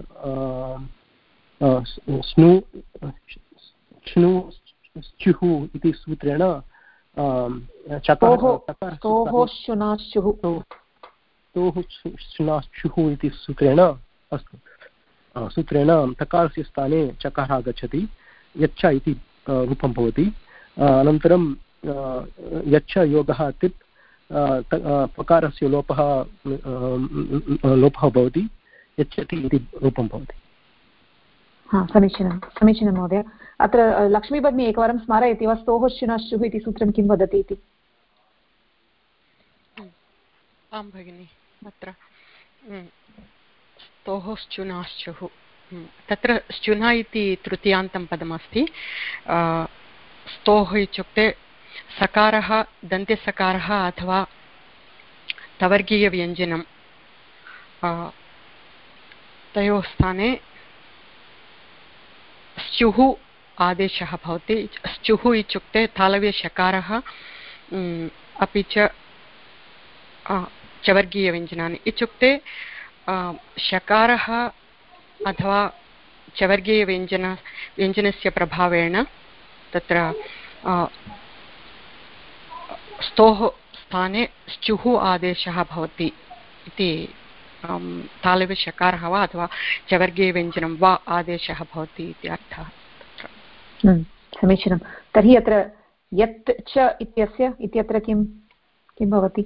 स्नुः इति सूत्रेण स्तोः श्नाश्चुः इति सूत्रेण अस्तु सूत्रेण तकारस्य स्थाने चकारः आगच्छति यच्च इति रूपं भवति अनन्तरं यच्च योगः तिप् पकारस्य लोपः भवति यच्छति इति रूपं भवति। समीचीनं महोदय। अत्र लक्ष्मीभगिनी एकवारं स्मारयति वा स्तोः श्चुनाश्चुः इति सूत्रं किं वदति इति? आं भगिनि अत्र स्तोः श्चुनाश्चुः तत्र श्चुना इति तृतीयान्तं पदमस्ति। स्तोः इत्युक्ते सकारः दन्त्यसकारः अथवा तवर्गीयव्यञ्जनं तयोः स्थाने स्चुः आदेशः भवति। स्चुः इत्युक्ते तालव्यषकारः अपि च चवर्गीयव्यञ्जनानि इत्युक्ते शकारः अथवा चवर्गीयव्यञ्जनस्य प्रभावेण तत्र स्तोः स्थाने स्चुः आदेशः भवति इति तालव्यषकारः वा अथवा चवर्गीयव्यञ्जनं वा आदेशः भवति इति अर्थः। समीचीनं। तर्हि अत्र यत् च इत्यत्र किं भवति?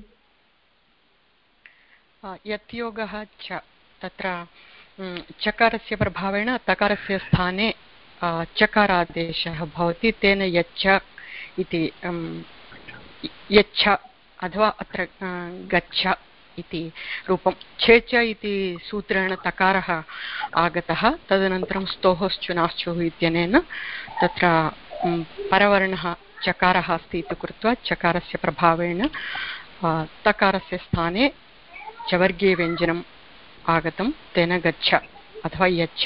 यत् योगः च तत्र चकारस्य प्रभावेण तकारस्य स्थाने चकारादेशः भवति। तेन यच्च इति यच्छ अथवा अत्र गच्छ इति रूपं। छेच इति सूत्रेण तकारः आगतः तदनन्तरं स्तोः श्चुनाश्चुः इत्यनेन तत्र परवर्णः चकारः अस्ति इति कृत्वा चकारस्य प्रभावेण तकारस्य स्थाने चवर्गीयव्यञ्जनम् आगतं तेन गच्छ अथवा यच्छ।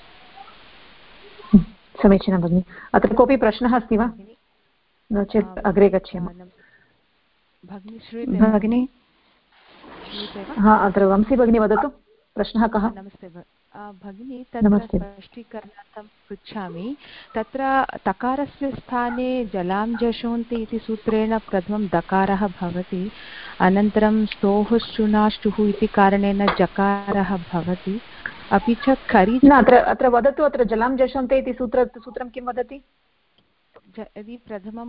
समीचीनं भगिनि। अत्र कोऽपि प्रश्नः अस्ति वा? नो चेत् अग्रे गच्छामः। भगिनी अत्र वंशी भगिनी वदतु, प्रश्नः कः? नमस्ते भगिनी, तत्र स्पष्टीकरणार्थं पृच्छामि। तत्र तकारस्य स्थाने जलां जशोन्ति इति सूत्रेण प्रथमं दकारः भवति, अनन्तरं स्तोः श्चुनाश्चुः इति कारणेन जकारः भवति, अपि च खरि अत्र वदतु, अत्र जलां जशोन्ते इति सूत्रं किं वदति? यदि प्रथमं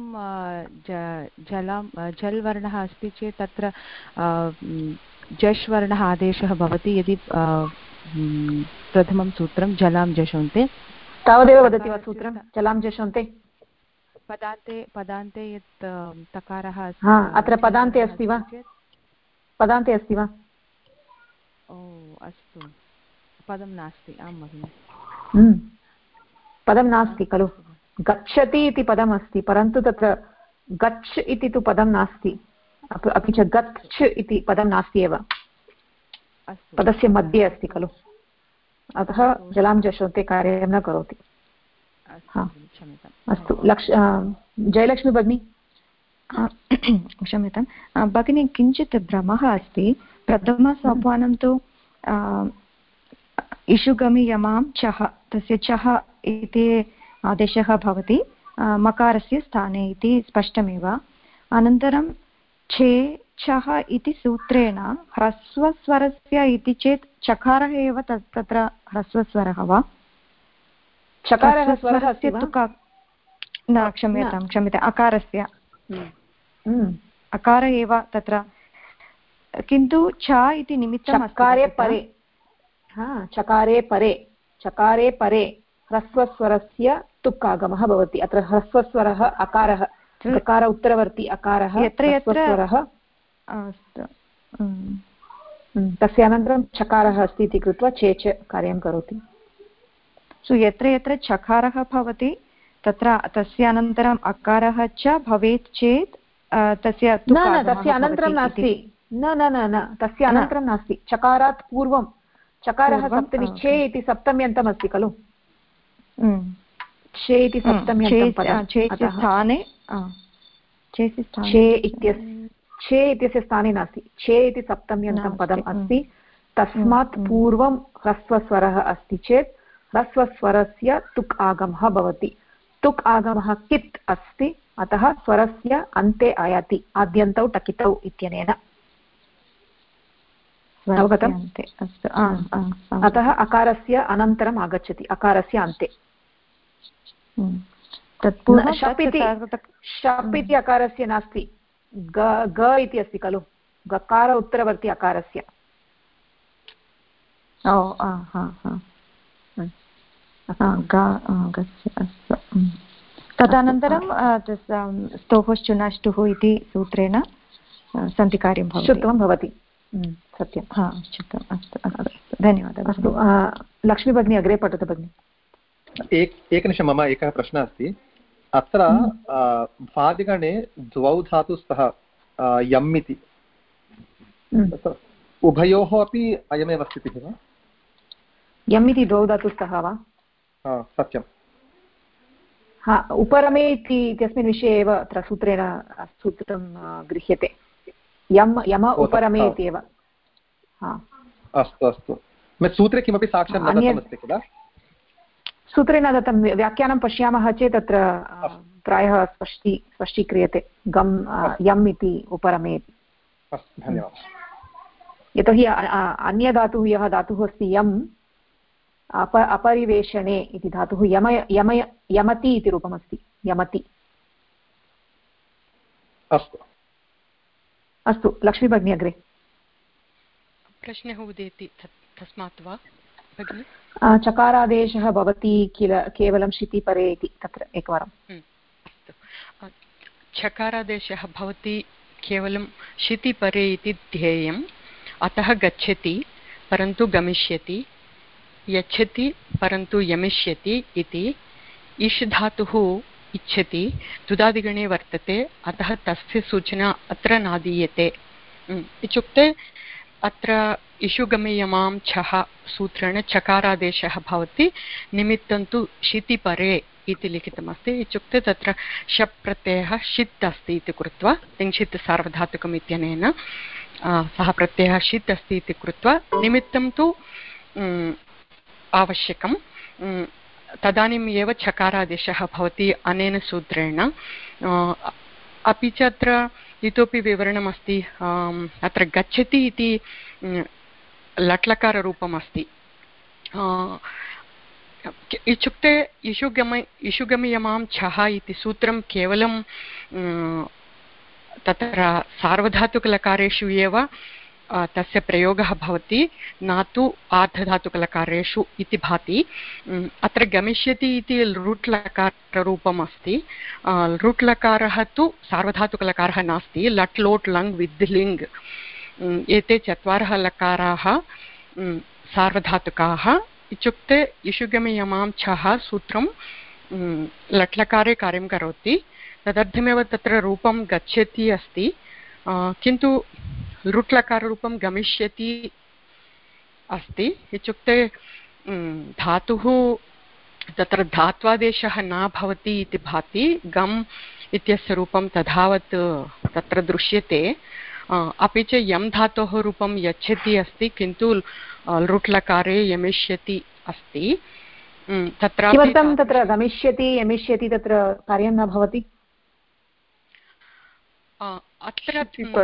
जल् वर्णः अस्ति चेत् तत्र जश् वर्णः आदेशः भवति। यदि प्रथमं सूत्रं जलां जशोन्ते तावदेव वदति वा सूत्रं जलां जशोन्ते? पदान्ते यत् तकारः अत्र पदान्ते अस्ति वा? पदान्ते अस्ति वा? ओ अस्तु, पदं नास्ति। आं भगिनि, पदं नास्ति खलु। गच्छति इति पदम् अस्ति, परन्तु तत्र गच्छ इति तु पदं नास्ति, अपि च गच्छ इति पदं नास्ति एव, पदस्य मध्ये अस्ति खलु। अतः जलां जशोन्ते कार्यं न करोति। अस्तु, जयलक्ष्मी भगिनी। क्षम्यतां भगिनी, किञ्चित् भ्रमः अस्ति। प्रथमसोपानं तु इषुगमि यमां चः, तस्य चः इति आदेशः भवति मकारस्य स्थाने इति स्पष्टमेव। अनन्तरं छे छः इति सूत्रेण ह्रस्वस्वरस्य इति चेत् चकारः एव तत्र ह्रस्वस्वरः वा? चकारः स्वरः अस्ति वा? न, क्षम्यतां अकारस्य अकार एव तत्र, किन्तु च इति निमित्तं चकारे परे ह्रस्वस्वरस्य तुक् आगमः भवति। अत्र ह्रस्वस्वरः अकारः, चकार उत्तरवर्ती अकारः ह्रस्वस्वरः, तस्य अनन्तरं चकारः अस्ति इति कृत्वा चेच कार्यं करोति। सो यत्र यत्र चकारः भवति तत्र तस्य अनन्तरम् अकारः च भवेत् चेत् तस्य तस्य अनन्तरं नास्ति। न तस्य अनन्तरं नास्ति, चकारात् पूर्वं। चकारः सप्तमी, छे इति सप्तम्यन्तम् अस्ति खलु। छे इति सप्तम्यन्तं छे इत्यस्य स्थाने नास्ति, छे इति सप्तम्यन्तं पदम् अस्ति। तस्मात् पूर्वं ह्रस्वस्वरः अस्ति चेत् ह्रस्वस्वरस्य तुक् आगमः भवति। तुक् आगमः कित् अस्ति, अतः स्वरस्य अन्ते आयाति, आद्यन्तौ टकितौ इत्यनेन। अवगतम्? अस्तु। अतः अकारस्य अनन्तरम् आगच्छति, अकारस्य अन्ते। शप् इति अकारस्य नास्ति, ग इति अस्ति खलु, गकार उत्तरवर्ति अकारस्य। तदनन्तरं स्तोः शुनष्टुः इति सूत्रेण सन्धिकार्यं भवति। सत्यं। अस्तु, धन्यवादः। अस्तु, लक्ष्मी भगिनी अग्रे पठतु भगिनि। एकनिमिषं, मम एकः प्रश्नः अस्ति। अत्र भादिगणे द्वौ धातु स्तः यम् इति, उभयोः अपि अयमेव स्थितिः वा? यम् इति द्वौ धातु स्तः वा? सत्यं। उपरमे इत्यस्मिन् विषये एव अत्र सूत्रं गृह्यते। यम उपरमे इत्येव। अस्तु अस्तु, सूत्रे किमपि साक्ष्यं न दत्तमस्ति किल? सूत्रे न दत्तं, व्याख्यानं पश्यामः चेत् तत्र प्रायः स्पष्टीक्रियते गम् यम् इति उपरमे इति। धन्यवादः। यतोहि अन्यधातुः यः धातुः अस्ति यम् अपरिवेशने इति धातुः यमति इति रूपमस्ति, यमति। अस्तु अस्तु, लक्ष्मी भगिनी अग्रे। प्रश्नः उदेति तस्मात् वा भगिनि? चकारादेशः भवति किल केवलं शितिपरे इति, तत्र एकवारम्। अस्तु, चकारादेशः भवति केवलं शितिपरे इति ध्येयम्। अतः गच्छति परन्तु गमिष्यति, यच्छति परन्तु यमिष्यति इति। इष् धातुः इच्छति तुदादिगणे वर्तते, अतः तस्य सूचना अत्र न दीयते। इत्युक्ते अत्र इषुगमयमां छः सूत्रेण चकारादेशः भवति, निमित्तं तु शितिपरे इति लिखितमस्ति। इत्युक्ते तत्र शप् प्रत्ययः षित् अस्ति इति कृत्वा, तिङ्क्षित् सार्वधातुकम् इत्यनेन सः प्रत्ययः षित् अस्ति इति कृत्वा निमित्तं तु आवश्यकं, तदानीम् एव चकारादेशः भवति अनेन सूत्रेण। अपि च अत्र इतोपि विवरणमस्ति। अत्र गच्छति इति लट्लकाररूपम् अस्ति। इत्युक्ते इषुगमयमां छः इति सूत्रं केवलं तत्र सार्वधातुकलकारेषु एव तस्य प्रयोगः भवति, न तु आर्धधातुकलकारेषु इति भाति। अत्र गमिष्यति इति लृट् लकाररूपम् अस्ति। लृट् लकारः तु सार्वधातुकलकारः नास्ति, लट् लोट् लङ् विद् लिङ् एते चत्वारः लकाराः सार्वधातुकाः। इत्युक्ते इषुगमयमां छः सूत्रं लट्लकारे कार्यं करोति, तदर्थमेव तत्र रूपं गच्छति अस्ति, किन्तु लृट्लकाररूपं गमिष्यति अस्ति। इत्युक्ते धातुः तत्र धात्वादेशः न भवति इति भाति, गम् इत्यस्य रूपं तथावत् तत्र दृश्यते। अपि च यं धातोः रूपं यच्छति अस्ति, किन्तु लृट्लकारे यमिष्यति अस्ति। तत्र किमर्थं तत्र गमिष्यति यमिष्यति तत्र कार्यं न भवति? अत्र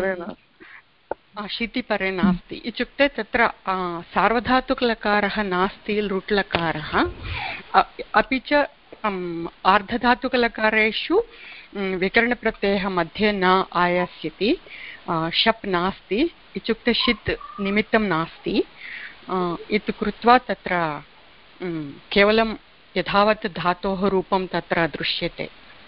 शितिपरे नास्ति। इत्युक्ते तत्र सार्वधातुकलकारः नास्ति, लृट्लकारः। अपि च आर्धधातुकलकारेषु विकरणप्रत्ययः मध्ये न आयास्यति, शप् नास्ति, इत्युक्ते षित् निमित्तं नास्ति इति कृत्वा तत्र केवलं यथावत् धातोः रूपं तत्र दृश्यते।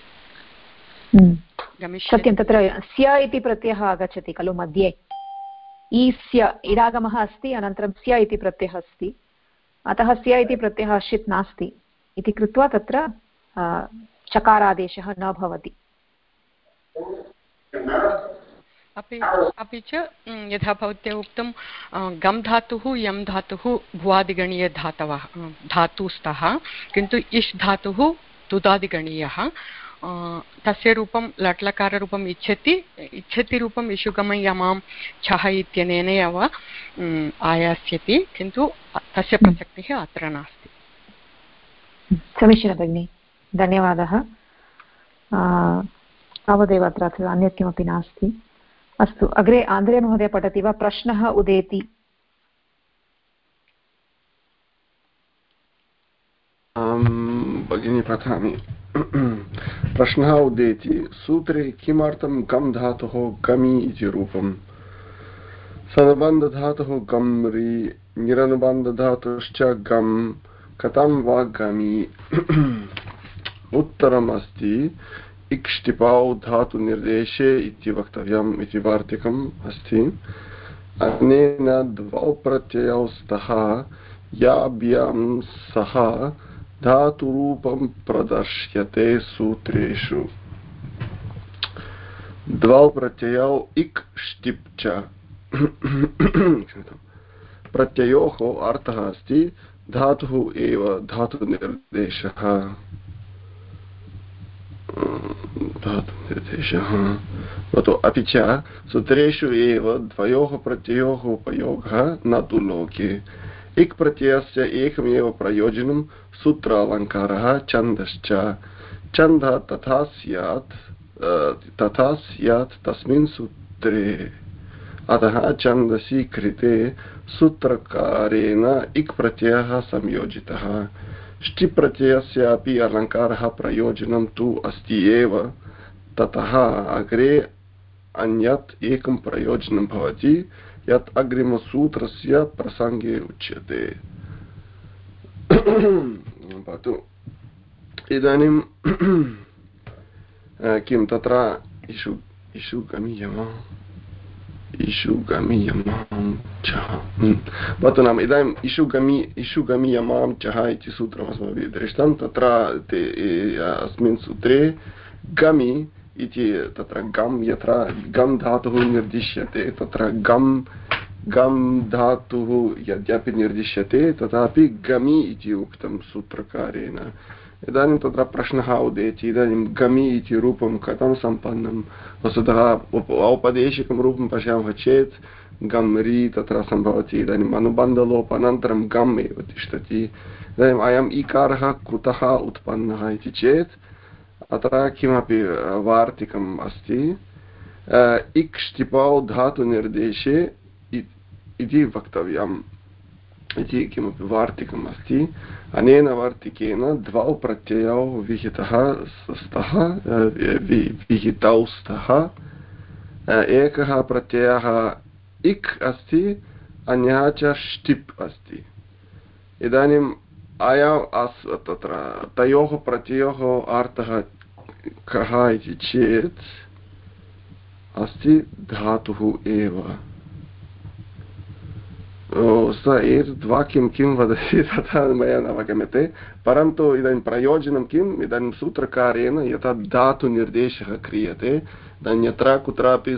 सत्यं, तत्र स्य इति प्रत्ययः आगच्छति खलु मध्ये, ईस्य इडागमः अस्ति, अनन्तरं स्य इति प्रत्ययः अस्ति, अतः स्य इति प्रत्ययः षित् नास्ति इति कृत्वा तत्र चकारादेशः न भवति। अपि च यथा भवत्या उक्तं गम् धातुः यं धातुः भुवादिगणीयधातवः धातुस्तः, किन्तु इष् धातुः तुदादिगणीयः। तस्य रूपं लट्लकाररूपम् इच्छति रूपम् इषुगमयमां छः इत्यनेन एव आयास्यति, किन्तु तस्य प्रसक्तिः अत्र नास्ति। समीचीनं भगिनि, धन्यवादः। तावदेव अत्र अन्यत् किमपि नास्ति। अस्तु, अग्रे आन्द्रे महोदय पठति वा? प्रश्नः उदेति भगिनी पठामि। प्रश्नः उदेति सूत्रे किमर्थं गम् धातोः गमि इति रूपम् सदबन्धधातुः गम्रि निरनुबन्धधातुश्च गम् कथं वा गमि उत्तरमस्ति इक्ष्टिपौ धातुनिर्देशे इति वक्तव्यम् इति वार्तिकम् अस्ति। अनेन द्वौ प्रत्ययौ स्तः याभ्यां सह धातुरूपं प्रदर्श्यते सूत्रेषु। द्वौ प्रत्ययौ इक् ष्टिप् च प्रत्ययोः अर्थः अस्ति धातुः एव धातुनिर्देशः। अपि च सूत्रेषु एव द्वयोः प्रत्ययोः उपयोगः न तु लोके। इक् प्रत्ययस्य एकमेव प्रयोजनं सूत्र अलङ्कारः छन्दश्च। छन्दः तथा स्यात् तस्मिन् सूत्रे। अतः छन्दसि कृते सूत्रकारेण इक् प्रत्ययः संयोजितः। ष्टिप् प्रत्ययस्यापि अलङ्कारः प्रयोजनं तु अस्ति एव। ततः अग्रे अन्यत् एकं प्रयोजनं भवति यत् अग्रिमसूत्रस्य प्रसङ्गे उच्यते। इदानीं किं तत्र इषु नाम इदानीम् इषु गमीयमां चः इति सूत्रम् अस्माभिः दृष्टं। तत्र अस्मिन् सूत्रे गमि इति तत्र गम् यत्र गम् धातुः निर्दिश्यते तत्र गम् धातुः यद्यपि निर्दिश्यते तथापि गमि इति उक्तं सूत्रकारेण। इदानीं तत्र प्रश्नः उदेति इदानीं गमि इति रूपं कथं सम्पन्नं। वस्तुतः औपदेशिकं रूपं पश्यामः चेत् गम्रि तत्र सम्भवति। इदानीम् अनुबन्धलोपानन्तरं गम् एव तिष्ठति। इदानीम् अयम् इकारः कुतः उत्पन्नः इति चेत् अत्र किमपि वार्तिकम् अस्ति। इक् ष्टिपौ धातुनिर्देशे इति वक्तव्यम् इति किमपि वार्तिकम् अस्ति। अनेन वार्तिकेन द्वौ प्रत्ययौ विहितौ स्तः। एकः प्रत्ययः इक् अस्ति अन्यः च ष्टिप् अस्ति। इदानीम् तत्र तयोः प्रत्ययोः अर्थः कः इति चेत् अस्ति धातुः एव। एतद् वाक्यं किं वदति तथा मया न अवगम्यते। परन्तु इदानीं प्रयोजनं किम् इदानीं सूत्रकारेण यथा धातुनिर्देशः क्रियते इदानीं यत्र कुत्रापि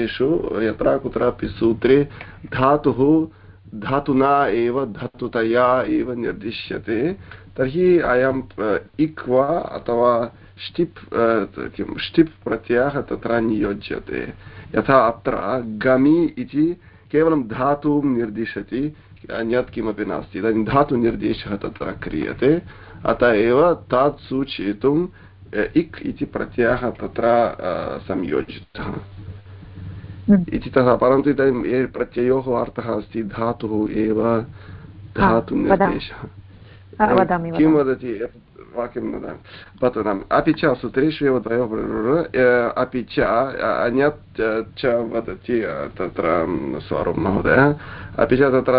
सूत्रे धातुः धातुना एव धातुतया एव निर्दिश्यते तर्हि अयम् इक् वा अथवा ष्टिप् प्रत्ययः तत्र नियोज्यते। यथा अत्र गमि इति केवलं धातुं निर्दिशति अन्यत् किमपि नास्ति। इदानीं धातुनिर्देशः तत्र क्रियते अतः एव तत् सूचयितुम् इक् इति प्रत्ययः तत्र संयोजितः इति तथा। परन्तु इदानीं ये प्रत्ययोः अर्थः अस्ति धातुः एव धातुनिर्देशः। किं वदति वाक्यं वदामि पतनम्। अपि च सूत्रेषु एव द्वयोः अपि च अन्यत् च वदति तत्र स्वरूप महोदय। अपि च तत्र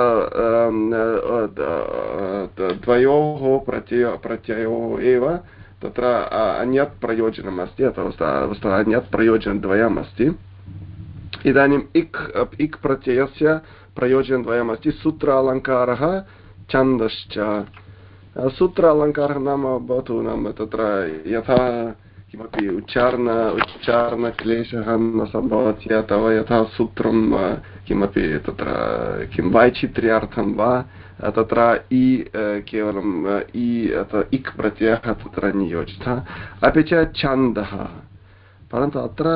द्वयोः प्रत्ययोः एव तत्र अन्यत् प्रयोजनम् अस्ति अथवा अन्यत् प्रयोजनद्वयम् अस्ति। इदानीम् इक् प्रत्ययस्य प्रयोजनद्वयम् अस्ति सूत्र अलङ्कारः छन्दश्च। सूत्र अलङ्कारः नाम भवतु नाम तत्र यथा किमपि उच्चारणक्लेशः न सम्भवति अथवा यथा सूत्रं किमपि तत्र किं वैचित्र्यार्थं वा तत्र केवलं इक् प्रत्ययः तत्र नियोजितः। अपि च छन्दः। परन्तु अत्र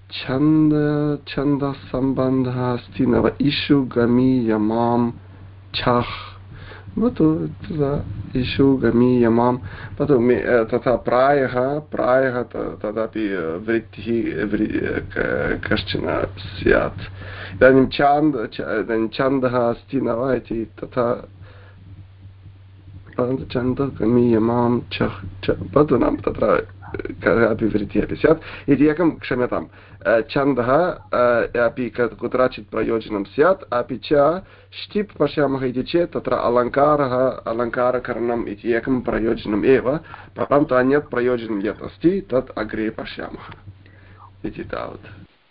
छन्दसम्बन्धः अस्ति न वा इषु गमीयमां छः भवतु इषु गमीयमां भवतु तथा प्रायः तदपि वृत्तिः कश्चन स्यात्। इदानीं छन्दः अस्ति न वा इति तथा परन्तु छन्द गमि यमां च भवतु नाम तत्र कापि वृत्तिः अपि स्यात् इति एकं क्षम्यतां छन्दः अपि कुत्रचित् प्रयोजनं स्यात् अपि च ष्टिप् पश्यामः इति चेत् तत्र अलङ्कारकरणम् इति एकं प्रयोजनम् एव परन्तु अन्यत् प्रयोजनं यत् अस्ति तत् अग्रे पश्यामः इति तावत्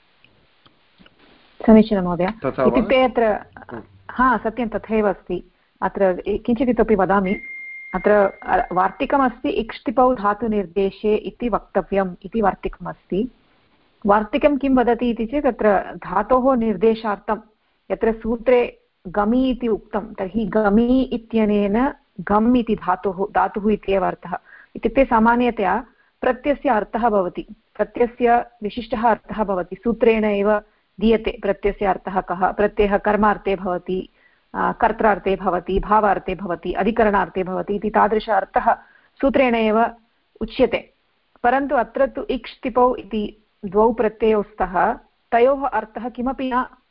समीचीनं महोदय इत्युक्ते अत्र सत्यं तथैव अस्ति अत्र किञ्चित् इतोपि वदामि अत्र वार्तिकमस्ति इक्ष्टिपौ धातुनिर्देशे इति वक्तव्यम् इति वार्तिकमस्ति वार्तिकं किं वदति इति चेत् अत्र धातोः निर्देशार्थं यत्र सूत्रे गमि इति उक्तं तर्हि गमि इत्यनेन गम् इति धातुः इत्येव अर्थः इत्युक्ते सामान्यतया प्रत्ययस्य अर्थः भवति प्रत्ययस्य विशिष्टः अर्थः भवति सूत्रेण एव दीयते प्रत्ययस्य अर्थः कः प्रत्ययः कर्मार्थे भवति कर्त्रार्थे भवति भावार्थे भवति अधिकरणार्थे भवति इति तादृश अर्थः सूत्रेण एव उच्यते परन्तु अत्र तु इक्ष्टिपौ इति द्वौ प्रत्ययौ स्तः तयोः अर्थः किमपि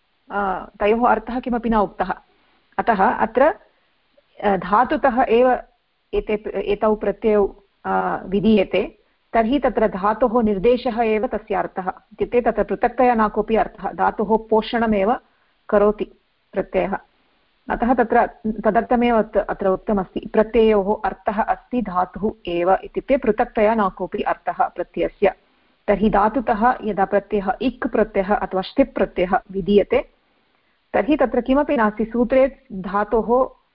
न उक्तः अतः अत्र धातुतः एव एतौ प्रत्ययौ विधीयते तर्हि तत्र धातोः निर्देशः एव तस्य अर्थः इत्युक्ते तत्र पृथक्तया न कोऽपि अर्थः धातोः पोषणमेव करोति प्रत्ययः अतः तत्र तदर्थमेव अत्र उक्तमस्ति प्रत्ययोः अर्थः अस्ति धातुः एव इत्युक्ते पृथक्तया न कोऽपि अर्थः प्रत्ययस्य तर्हि धातुतः यदा प्रत्ययः इक् प्रत्ययः अथवा ष्टिप् प्रत्ययः विधीयते तर्हि तत्र किमपि नास्ति सूत्रे धातोः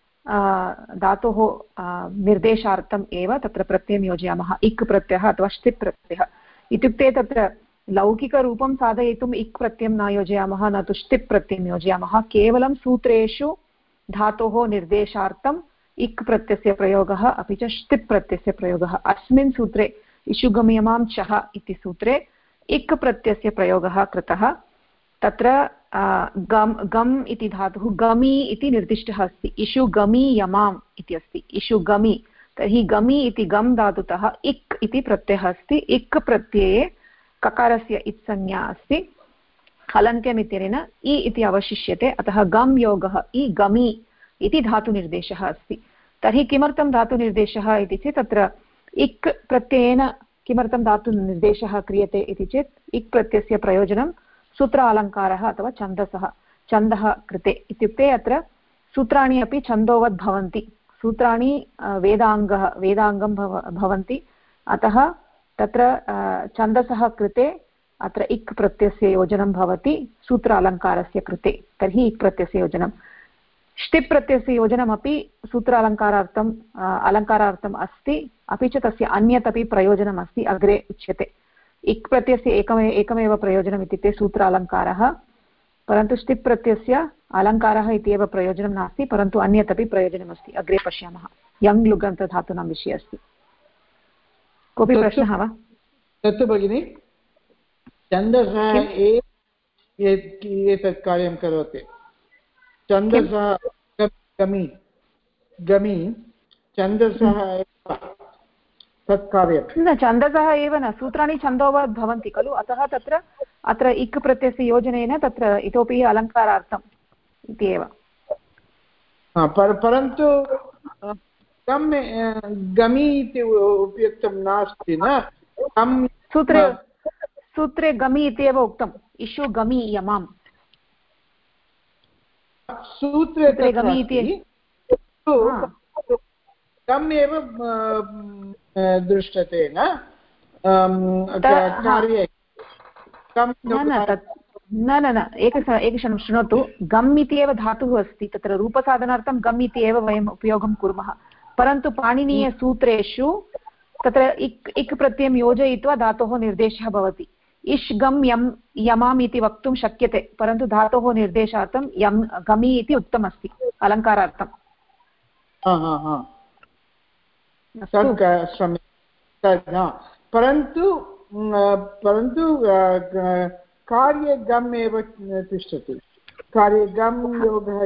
निर्देशार्थम् एव तत्र प्रत्ययं योजयामः इक् प्रत्ययः अथवा ष्टिप् प्रत्ययः इत्युक्ते तत्र लौकिकरूपं साधयितुम् इक् प्रत्ययं न योजयामः न तु ष्टिप् प्रत्ययं योजयामः केवलं सूत्रेषु धातोः निर्देशार्थम् इक् प्रत्ययस्य प्रयोगः अपि च ष्टिप् प्रत्ययस्य प्रयोगः अस्मिन् सूत्रे इषुगम्यमां चः इति सूत्रे इक् प्रत्ययस्य प्रयोगः कृतः तत्र गम् इति धातुः गमि इति निर्दिष्टः अस्ति इषुगमि यमाम् इति अस्ति इषुगमि तर्हि गमि इति गम् धातुतः इक् इति प्रत्ययः अस्ति इक् प्रत्यये ककारस्य इत्संज्ञा अस्ति हलन्त्यम् इत्यनेन इ इति अवशिष्यते अतः गम् योगः इ गमि इति धातुनिर्देशः अस्ति तर्हि किमर्थं धातुनिर्देशः इति चेत् तत्र इक् प्रत्ययेन किमर्थं धातुनिर्देशः क्रियते इति चेत् इक् प्रत्ययस्य प्रयोजनं सूत्र अलङ्कारः अथवा छन्दः कृते इत्युक्ते अत्र सूत्राणि अपि छन्दोवत् भवन्ति सूत्राणि वेदाङ्गं भवन्ति अतः तत्र छन्दसः कृते अत्र इक् प्रत्ययस्य योजनं भवति सूत्र अलङ्कारस्य कृते तर्हि इक् प्रत्ययस्य योजनं ष्टिप् प्रत्ययस्य योजनमपि सूत्र अलङ्कारार्थम् अस्ति अपि च तस्य अन्यत् अपि प्रयोजनम् अस्ति अग्रे उच्यते इक् प्रत्ययस्य एकमेव प्रयोजनम् इत्युक्ते सूत्र अलङ्कारः परन्तु ष्टिप् प्रत्ययस्य अलङ्कारः इत्येव प्रयोजनं नास्ति परन्तु अन्यत् अपि प्रयोजनमस्ति अग्रे पश्यामः यङ् लुगन्तधातूनां विषये अस्ति कोऽपि प्रश्नः वा तत्तु भगिनि छन्दसः एतत् कार्यं करोति छन्दसः गमि छन्दसः तत् कार्यं न छन्दसः एव न सूत्राणि छन्दोवत् भवन्ति खलु अतः तत्र अत्र इक् प्रत्ययस्य योजनेन तत्र इतोपि अलङ्कारार्थम् इति एव परन्तु गमि इति उपयुक्तं नास्ति न सूत्रे गमि इत्येव उक्तम् इषु गमि यमाम् सूत्रे गमि इति गम् एव दृश्यते न कार्ये न एकक्षणं शृणोतु गम् इति एव धातुः अस्ति तत्र रूपसाधनार्थं गम् इति एव वयम् उपयोगं कुर्मः परन्तु पाणिनीयसूत्रेषु तत्र इक् प्रत्ययं योजयित्वा धातोः निर्देशः भवति इष् गम् यमाम् इति वक्तुं शक्यते परन्तु धातोः निर्देशार्थं गमि इति उक्तमस्ति अलङ्कारार्थम् परन्तु कार्ये गम् एव तिष्ठति कार्ये गम् योगः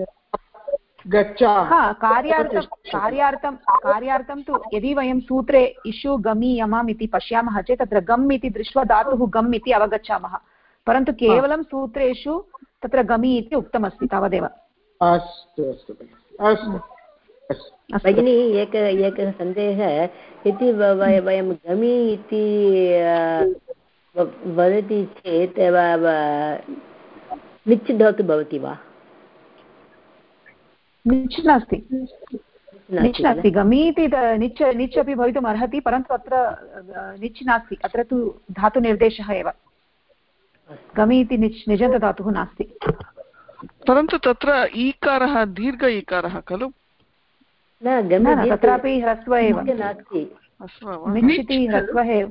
कार्यार्थं तु यदि वयं सूत्रे इषु गमि यमाम् इति पश्यामः चेत् तत्र गम् इति दृष्ट्वा धातुः गम् इति अवगच्छामः परन्तु केवलं सूत्रेषु तत्र गमि इति उक्तमस्ति तावदेव अस्तु भगिनी एकः सन्देहः इति वयं गमि इति वदति चेत् निच् धातु भवति वा? निच् नास्ति, निच् नास्ति। गमि इति निच् अपि भवितुम् अर्हति, परन्तु अत्र निच् नास्ति। अत्र तु धातुनिर्देशः एव। गमि इति निजन्तधातुः नास्ति। परन्तु तत्र ईकारः दीर्घ ईकारः खलु? न, तत्रापि ह्रस्व एव। निच् इति ह्रस्व एव।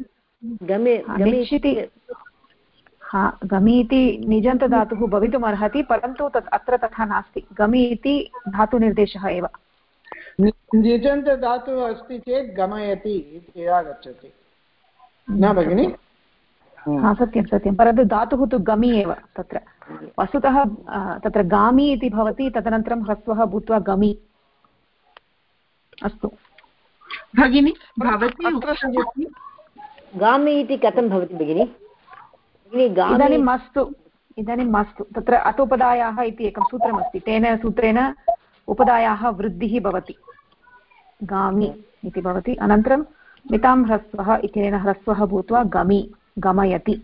गमि इति निजन्तधातुः भवितुम् अर्हति, परन्तु तत् अत्र तथा नास्ति। गमि इति धातुनिर्देशः एव। निजन्तधातुः अस्ति चेत् गमयति इति आगच्छति न भगिनि? सत्यं सत्यं, परन्तु धातुः तु गमि एव। तत्र वस्तुतः तत्र गामि इति भवति, तदनन्तरं ह्रस्वः भूत्वा गमि। अस्तु भगिनि, भवती गामि इति कथं भवति भगिनि? इदानीं मास्तु तत्र अतोपदायाः इति एकं सूत्रमस्ति। तेन सूत्रेण उपदायाः वृद्धिः भवति, गामि इति भवति। अनन्तरं मितां ह्रस्वः इत्यनेन ह्रस्वः भूत्वा गमि, गमयति।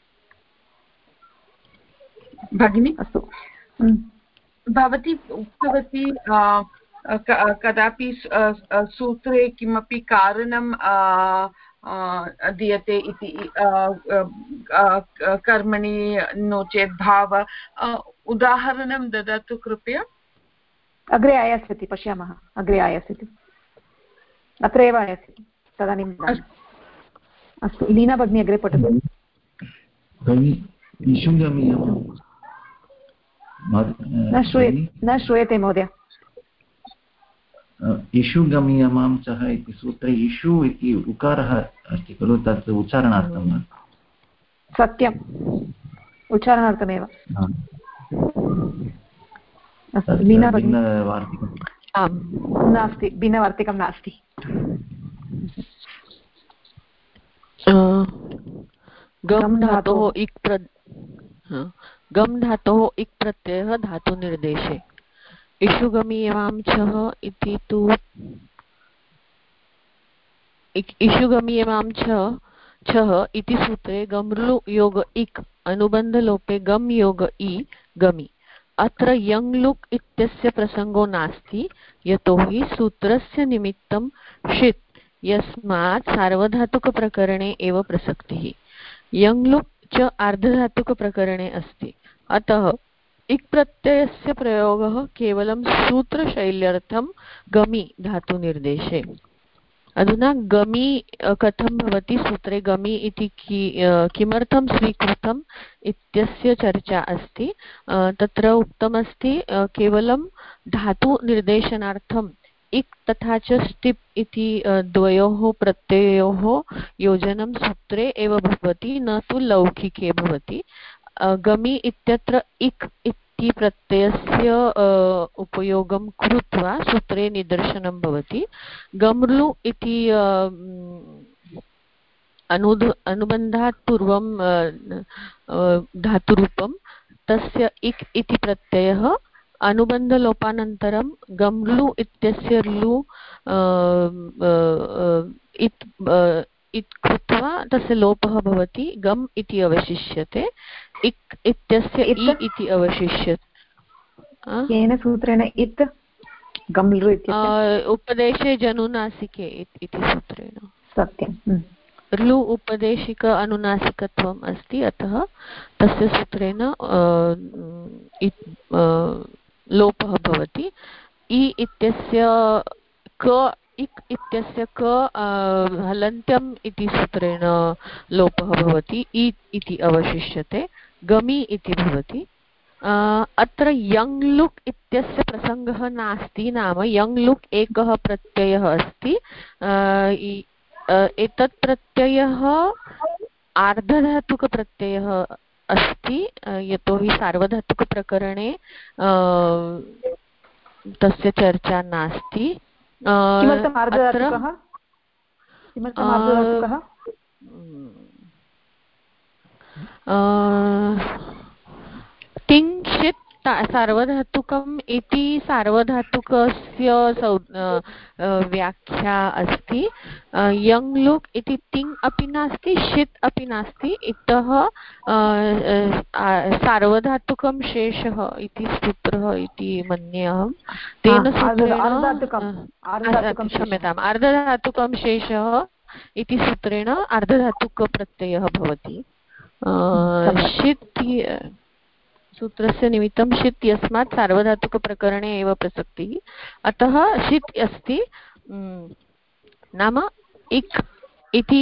भगिनि, अस्तु, भवती उक्तवती कदापि सूत्रे किमपि कारणं दीयते इति, कर्मणि नो चेत् भाव, उदाहरणं ददातु कृपया। अग्रे आयास्यति, पश्यामः, अग्रे आयास्यति, अत्र एव आयास्यति तदानीम्। अस्तु, लीना भगिनी अग्रे पठतु। न श्रूयते महोदय। इषु गमीयमां चः इति सूत्रे इषु इति उकारः अस्ति खलु, तत् उच्चारणार्थं वा? सत्यम्, उच्चारणार्थमेव। नास्ति, भिन्नवार्तिकं नास्ति। गम् धातोः इक् प्रत्ययः धातुनिर्देशे। इषु गमीयमां छः इति तु इषु गमीयमां छः इति सूत्रे गम्लु योग इक् अनुबन्धलोपे गम् योग इ गमि। अत्र यङ् लुक् इत्यस्य प्रसङ्गो नास्ति, यतोहि सूत्रस्य निमित्तं षित्, यस्मात् सार्वधातुकप्रकरणे एव प्रसक्तिः। यङ् लुक् च आर्धधातुकप्रकरणे अस्ति, अतः इक् प्रत्ययस्य प्रयोगः केवलं सूत्रशैल्यर्थं गमि धातुनिर्देशे। अधुना गमि कथं भवति सूत्रे? गमि इति किमर्थं स्वीकृतम् इत्यस्य चर्चा अस्ति। तत्र उक्तमस्ति केवलं धातुनिर्देशनार्थम् इक् तथा च स्टिप् इति द्वयोः प्रत्ययोः योजनं सूत्रे एव भवति, न तु लौकिके भवति। गमि इत्यत्र इक् इति प्रत्ययस्य उपयोगं कृत्वा सूत्रे निदर्शनं भवति। गम्लु इति अनुबन्धात् पूर्वं धातुरूपं, तस्य इक् इति प्रत्ययः अनुबन्धलोपानन्तरं गम्लु इत्यस्य लु इत् कृत्वा तस्य लोपः भवति, गम् इति अवशिष्यते। इक् इत्यस्य इ इति अवशिष्यते। केन सूत्रेण इत् गम्लु इत्यस्य? उपदेशे जनुनासिके इति सूत्रेण। सत्यं। लु उपदेशिक अनुनासिकत्वम् अस्ति, अतः तस्य सूत्रेण लोपः भवति। इ इत्यस्य इक् इत्यस्य हलन्त्यम् इति सूत्रेण लोपः भवति, इ इति अवशिष्यते, गमि इति भवति। अत्र यङ् लुक् इत्यस्य प्रसङ्गः नास्ति, नाम यङ् लुक् एकः प्रत्ययः अस्ति। एतत् प्रत्ययः आर्धधातुकप्रत्ययः अस्ति, यतोहि सार्वधातुकप्रकरणे तस्य चर्चा नास्ति। किमर्थम् आर्धधातुकः? तिङ्क्षित् सार्वधातुकम् इति सार्वधातुकस्य व्याख्या अस्ति। यङ् लुक् इति तिङ् अपि नास्ति, षित् अपि नास्ति, इतः सार्वधातुकं शेषः इति सूत्रः इति मन्ये अहं। तेन सूत्रेण क्षम्यताम्, अर्धधातुकं शेषः इति सूत्रेण अर्धधातुकप्रत्ययः भवति। षित् सूत्रस्य निमित्तं षित् यस्मात् सार्वधातुकप्रकरणे एव प्रसक्तिः, अतः षित् अस्ति। नाम इक् इति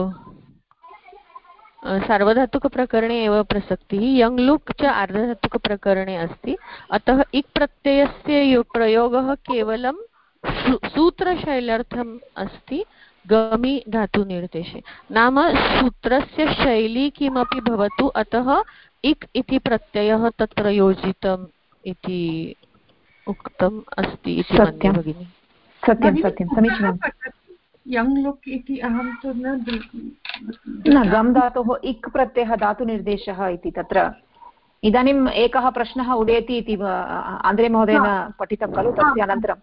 सार्वधातुकप्रकरणे एव प्रसक्तिः, यङ् लुक् च अर्धधातुकप्रकरणे अस्ति, अतः इक् प्रत्ययस्य प्रयोगः केवलं सूत्रशैल्यार्थम् अस्ति गमि धातुनिर्देशे। नाम सूत्रस्य शैली किमपि भवतु, अतः इक् इति प्रत्ययः तत्र योजितम् इति उक्तम् अस्ति इति मन्ये भगिनि। सत्यं सत्यं, समीचीनं। यङ् लुक् इति अहं तु न गम् धातोः इक् प्रत्ययः धातुनिर्देशः इति तत्र इदानीम् एकः प्रश्नः उदेति इति आन्द्रे महोदयेन पठितं खलु, तस्य अनन्तरम्।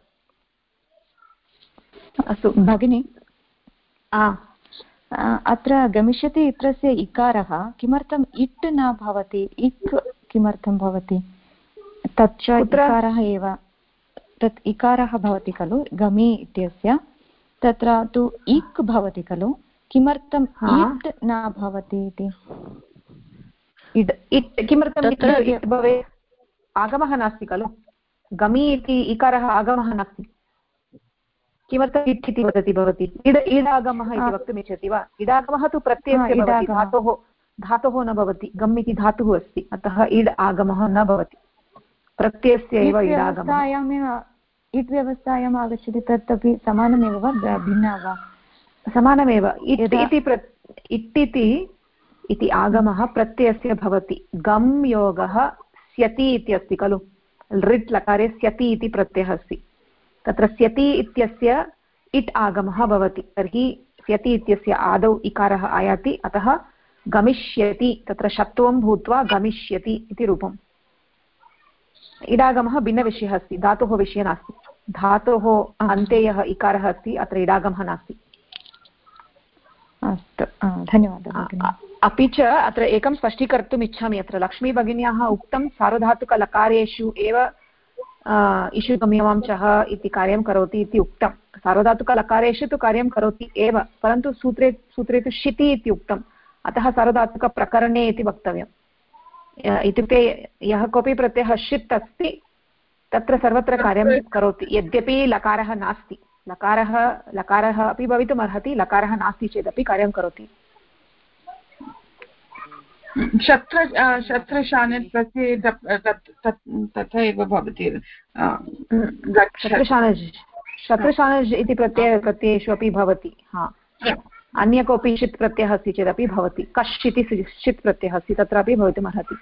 अस्तु भगिनि, अत्र गमिष्यति इत्यस्य इकारः किमर्थम् इट् न भवति, इक् किमर्थं भवति? तच्च इकारः एव, तत् इकारः भवति खलु गमि इत्यस्य, तत्र तु इक् भवति खलु, किमर्थम् इट् न भवति इति? इट् किमर्थम् इट् भवेत्? आगमः नास्ति खलु, गमि इति इकारः आगमः नास्ति, किमर्थम् इट् इति वदति भवती? इडागमः इति वक्तुमिच्छति वा? इडागमः तु प्रत्ययस्य भवति, धातोः न भवति। गम् इति धातुः अस्ति, अतः इड् आगमः न भवति, प्रत्ययस्य एव इडागमः। इट् व्यवस्थायाम् आगच्छति, तत् अपि समानमेव वा भिन्ना वा? समानमेव। इट् इति आगमः प्रत्ययस्य भवति। गम् योगः स्यति इति अस्ति खलु, लृट् लकारे स्यति इति प्रत्ययः अस्ति, तत्र स्यति इत्यस्य इट् आगमः भवति। तर्हि स्यति इत्यस्य आदौ इकारः आयाति, अतः गमिष्यति, तत्र षत्वं भूत्वा गमिष्यति इति रूपम्। इडागमः भिन्नविषयः अस्ति, धातोः विषये नास्ति। धातोः अन्ते यः इकारः अस्ति, अत्र इडागमः नास्ति। अस्तु, धन्यवादः। अपि च अत्र एकं स्पष्टीकर्तुम् इच्छामि। अत्र लक्ष्मी भगिन्याः उक्तं सार्वधातुकलकारेषु एव इषु गम्यमां चः इति कार्यं करोति इति उक्तं। सार्वधातुकलकारेषु तु कार्यं करोति एव, परन्तु सूत्रे तु शिति इति उक्तम्, अतः सार्वधातुकप्रकरणे इति वक्तव्यम्। इत्युक्ते यः कोऽपि प्रत्ययः षित् अस्ति तत्र सर्वत्र कार्यं करोति, यद्यपि लकारः नास्ति। लकारः अपि भवितुम् अर्हति, लकारः नास्ति चेदपि कार्यं करोति। शत्रशानत् प्रत्यये तथा एव भवति। शत्रशानज् इति प्रत्ययेषु अपि भवति। अन्य कोऽपि षित् प्रत्ययः अस्ति चेदपि भवति। कश् इति षित् प्रत्ययः अस्ति, तत्रापि भवितुम् अर्हति।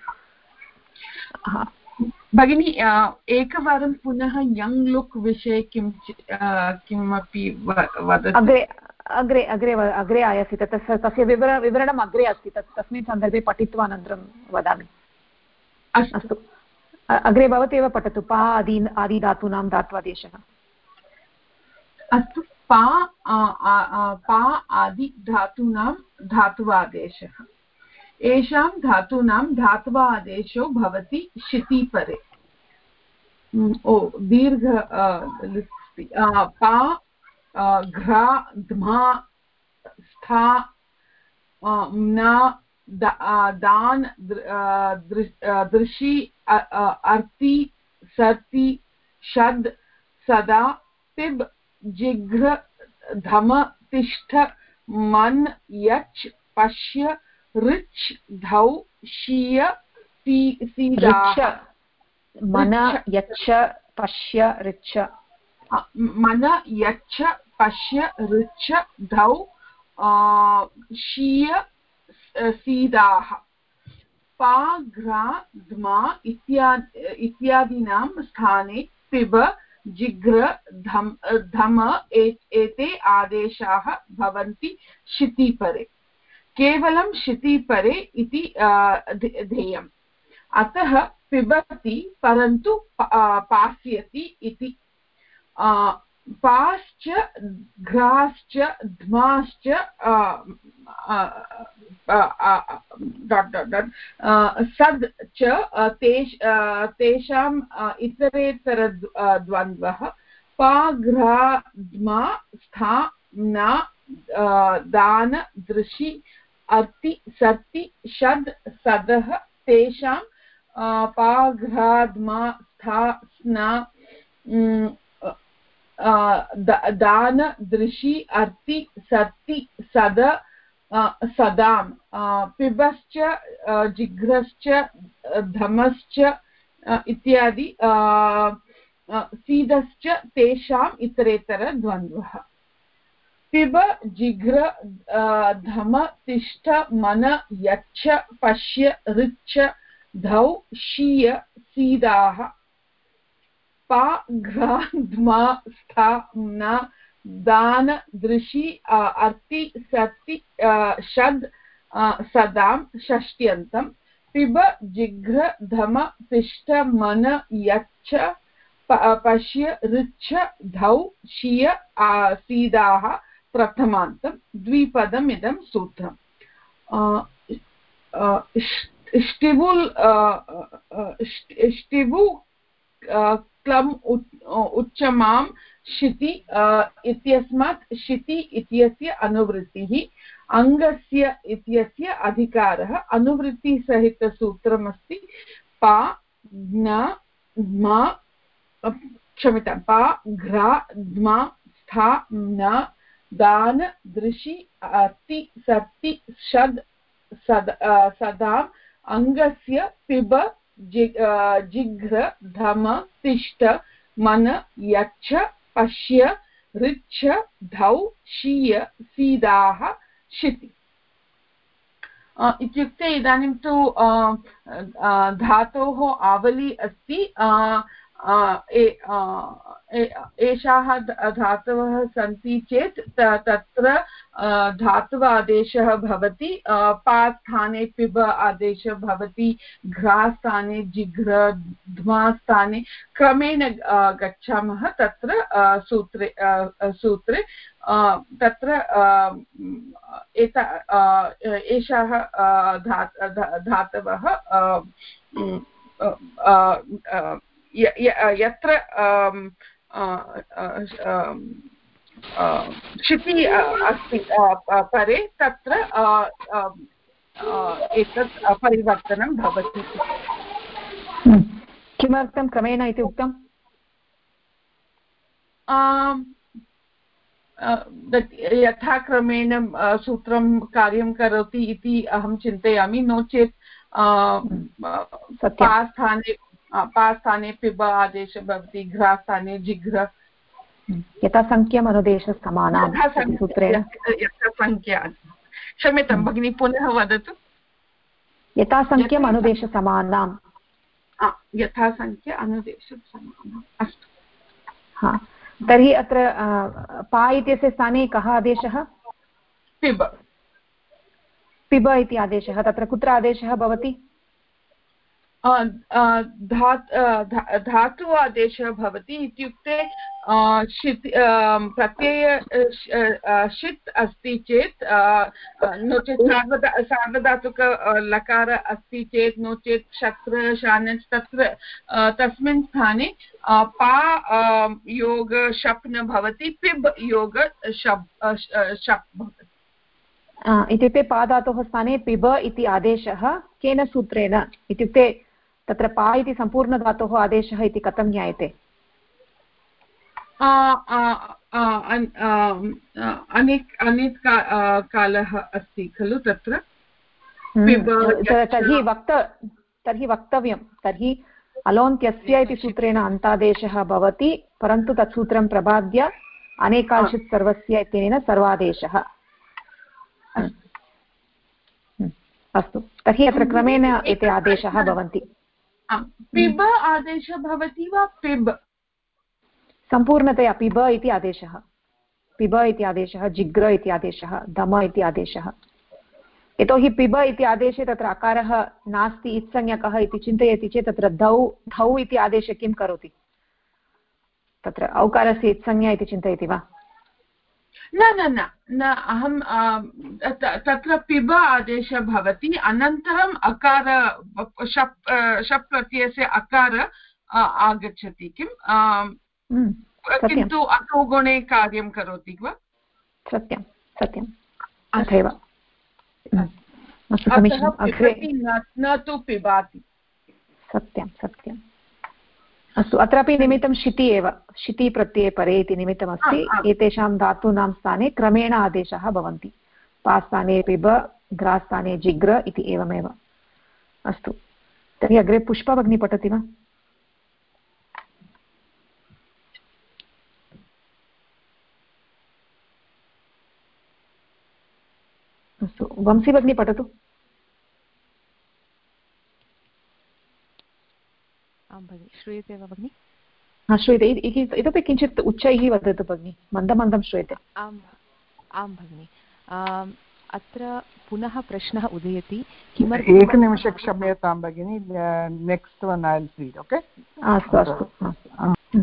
भगिनी, एकवारं पुनः यङ् लुक् विषये किमपि वदतु। अग्रे आयाति, तस्य विवरणम् अग्रे अस्ति, तस्मिन् सन्दर्भे पठित्वा अनन्तरं वदामि। अस्तु, अग्रे भवती एव पठतु। पा आदिधातूनां धात्वादेशः। अस्तु, पा आदिधातूनां धात्वादेशः। येषां धातूनां धात्वादेशो भवति शितिपरे। दीर्घ पा घ्रा ध्मा स्था न दान दृशि अर्ति सर्ति शद सदा पिब जिघ्र धम तिष्ठ मन यच् पश्य ऋच् धौ शीय सीदाः। मन यच्छ पश्य ऋच्छ। मन यच्छ पश्य ऋच्छ धौ शीय सीदाः। पा घ्रा ध्मा इत्यादीनां स्थाने पिब जिघ्र धम एते आदेशाः भवन्ति शितिपरे। केवलं शितिपरे इति ध्येयम्। अतः पिबति परन्तु पास्यति इति। पाश्च घ्राश्च ध्माश्च सद् च तेषाम् इतरेतरद्वन्द्वः पाघ्राध्मा स्था न दान दृशि अर्ति सर्ति षद् सदः तेषां पाघ्राध्मा स्था स्न दान दृशि अर्ति सर्ति सद सदां पिबश्च जिघ्रश्च धमश्च इत्यादि सीदश्च तेषाम् इतरेतरद्वन्द्वः। पिब जिघ्र धम तिष्ठ मन यच्छ पश्य ऋच्छ धौ शीय सीदाः पा घ्राध्मा स्था न दान दृशि अर्ति सर्ति षद् सदां षष्ट्यन्तं पिब जिघ्र धम तिष्ठ मन यच्छ पश्य ऋच्छ धौ शीय सीदाः प्रथमान्तं द्विपदम् इदं सूत्रम्। ष्टिवु क्लम् उच्चमां शिति इत्यस्मात् शिति इत्यस्य अनुवृत्तिः अङ्गस्य इत्यस्य अधिकारः अनुवृत्तिसहितसूत्रमस्ति पा ज्ञ ध्मा क्षम्यतां पा घ्रा ध्मा स्था न दान दृशि अर्ति सर्ति षद् सदाम् अङ्गस्य पिब जिघ्र धम तिष्ठ मन यच्छ पश्य ऋच्छ धौ शीय सीदाः शिति। इत्युक्ते इदानीं तु धातोः आवली अस्ति। एषाः धातवः सन्ति चेत् तत्र धातव आदेशः भवति। पा स्थाने पिब आदेशः भवति, घ्रा स्थाने जिघ्र, ध्मा स्थाने क्रमेण गच्छामः तत्र सूत्रे तत्र एषाः धातवः यत्र शिति अस्ति परे तत्र एतत् परिवर्तनं भवति। किमर्थं क्रमेण इति उक्तम्? यथा क्रमेण सूत्रं कार्यं करोति इति अहं चिन्तयामि। नो चेत् पा स्थाने पिब आदेशः भवति, घ्रा स्थाने जिघ्र, यथा संख्यम् अनुदेशसमानां सूत्रेण। यथा संख्या, क्षम्यतां भगिनी पुनः वदतु। यथा संख्यम् अनुदेशसमानां। यथा संख्या अनुदेशसमानाम्। अस्तु। हा, तर्हि अत्र पा इत्यस्य स्थाने कः आदेशः? पिब। पिब इति आदेशः। तत्र कुत्र आदेशः भवति? धातु आदेशः भवति। इत्युक्ते प्रत्यय षित् अस्ति चेत्, नो चेत् सार्वधातुक लकार अस्ति चेत्, नो चेत् शक्र शानच्, तत्र तस्मिन् स्थाने पा योग शप् न भवति, पिब योग शप् भवति। इत्युक्ते पाधातोः स्थाने पिब इति आदेशः केन सूत्रेण? इत्युक्ते तत्र पा इति सम्पूर्णधातोः आदेशः इति कथं ज्ञायते? अनेक कालः अस्ति खलु तत्र। तर्हि वक्तव्यं, तर्हि अलोन्त्यस्य इति सूत्रेण अन्तादेशः भवति, परन्तु तत् सूत्रं प्रबाद्य अनेकांशित् सर्वस्य इत्यनेन सर्वादेशः। अस्तु, तर्हि अत्र क्रमेण एते आदेशाः भवन्ति। पिब आदेशः भवति वा पिब? सम्पूर्णतया पिब इति आदेशः, पिब इति आदेशः, जिघ्र इति आदेशः, दम इति आदेशः। यतोहि पिब इति आदेशे तत्र अकारः नास्ति इत्संज्ञकः इति चिन्तयति चेत् तत्र धौ इति आदेशे किं करोति तत्र औकारस्य इत्संज्ञा इति चिन्तयति वा न न न न अहं तत्र पिब आदेशः भवति अनन्तरम् अकार शप् प्रत्ययस्य अकार आगच्छति किं किन्तु अतो गुणे कार्यं करोति वा सत्यं सत्यं तथैव न तु पिबाति सत्यं सत्यम् अस्तु अत्रापि निमित्तं शिति एव शिति प्रत्यये परे इति निमित्तमस्ति एतेषां धातूनां स्थाने क्रमेण आदेशाः भवन्ति पा स्थाने पिब ग्रा स्थाने जिग्र इति एवमेव अस्तु तर्हि अग्रे पुष्पा भगिनी पठति वा अस्तु वंशी भगिनी पठतु आं भगिनि श्रूयते वा भगिनि श्रूयते इतोपि किञ्चित् उच्चैः वदतु भगिनि मन्दमन्दं श्रूयते आम् आं भगिनि अत्र पुनः प्रश्नः उदयति किमर्थम् एकनिमिषं क्षम्यतां भगिनि next one I will read okay अस्तु अस्तु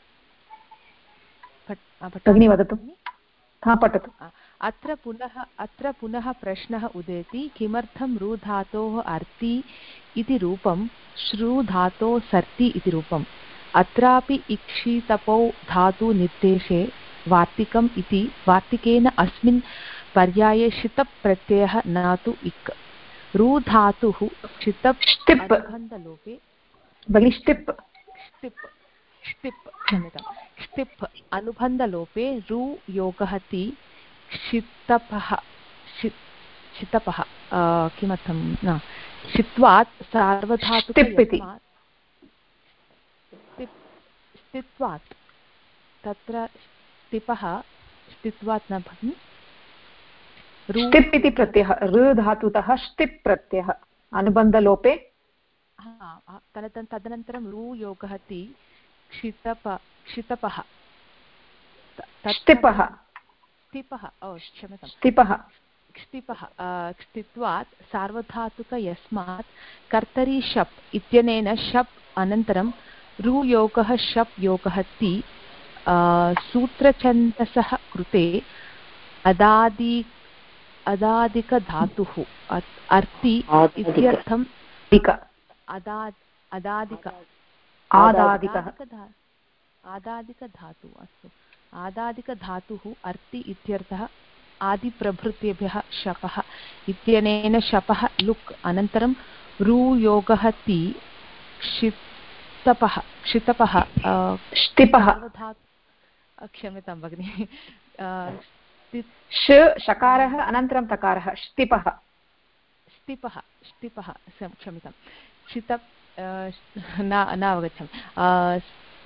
भगिनी वदतु पठतु अत्र पुनः प्रश्नः उदेति किमर्थं रु धातोः अर्ति इति रूपं श्रु धातोः सर्ति इति रूपम् अत्रापि इक्षितपौ धातु निर्देशे वार्तिकम् इति वार्तिकेन अस्मिन् पर्याये क्षितप् प्रत्ययः न तु इक् रु धातुः क्षितप् अनुबन्धलोपे क्षितिप् अनुबन्धलोपे रु योगः ति क्षितपः किमर्थं न क्षित्वात् सार्वधातुकत्वात् स्थित्वात् तत्र स्थिपः स्थित्वात् न भगिनि ष्टिप् इति प्रत्ययः ऋ धातुतः ष्टिप् प्रत्ययः अनुबन्धलोपे तदनन्तरं रु योगः ति क्षितपः क्षित्वात् सार्वधातुक यस्मात् कर्तरि शप् इत्यनेन शप् अनन्तरं रु योगः शप् योगः ति सूत्रछन्दसः कृते अदादिकधातुः अर्ति इत्यर्थम् आदादिकधातु अस्तु आदादिकधातुः अर्ति इत्यर्थः आदिप्रभृतेभ्यः शपः इत्यनेन शपः लुक् अनन्तरं रु योगः ति क्षितपः क्षम्यतां भगिनि शकारः अनन्तरं तकारः स्थिपः क्षम्यतां क्षितप् न अवगच्छामि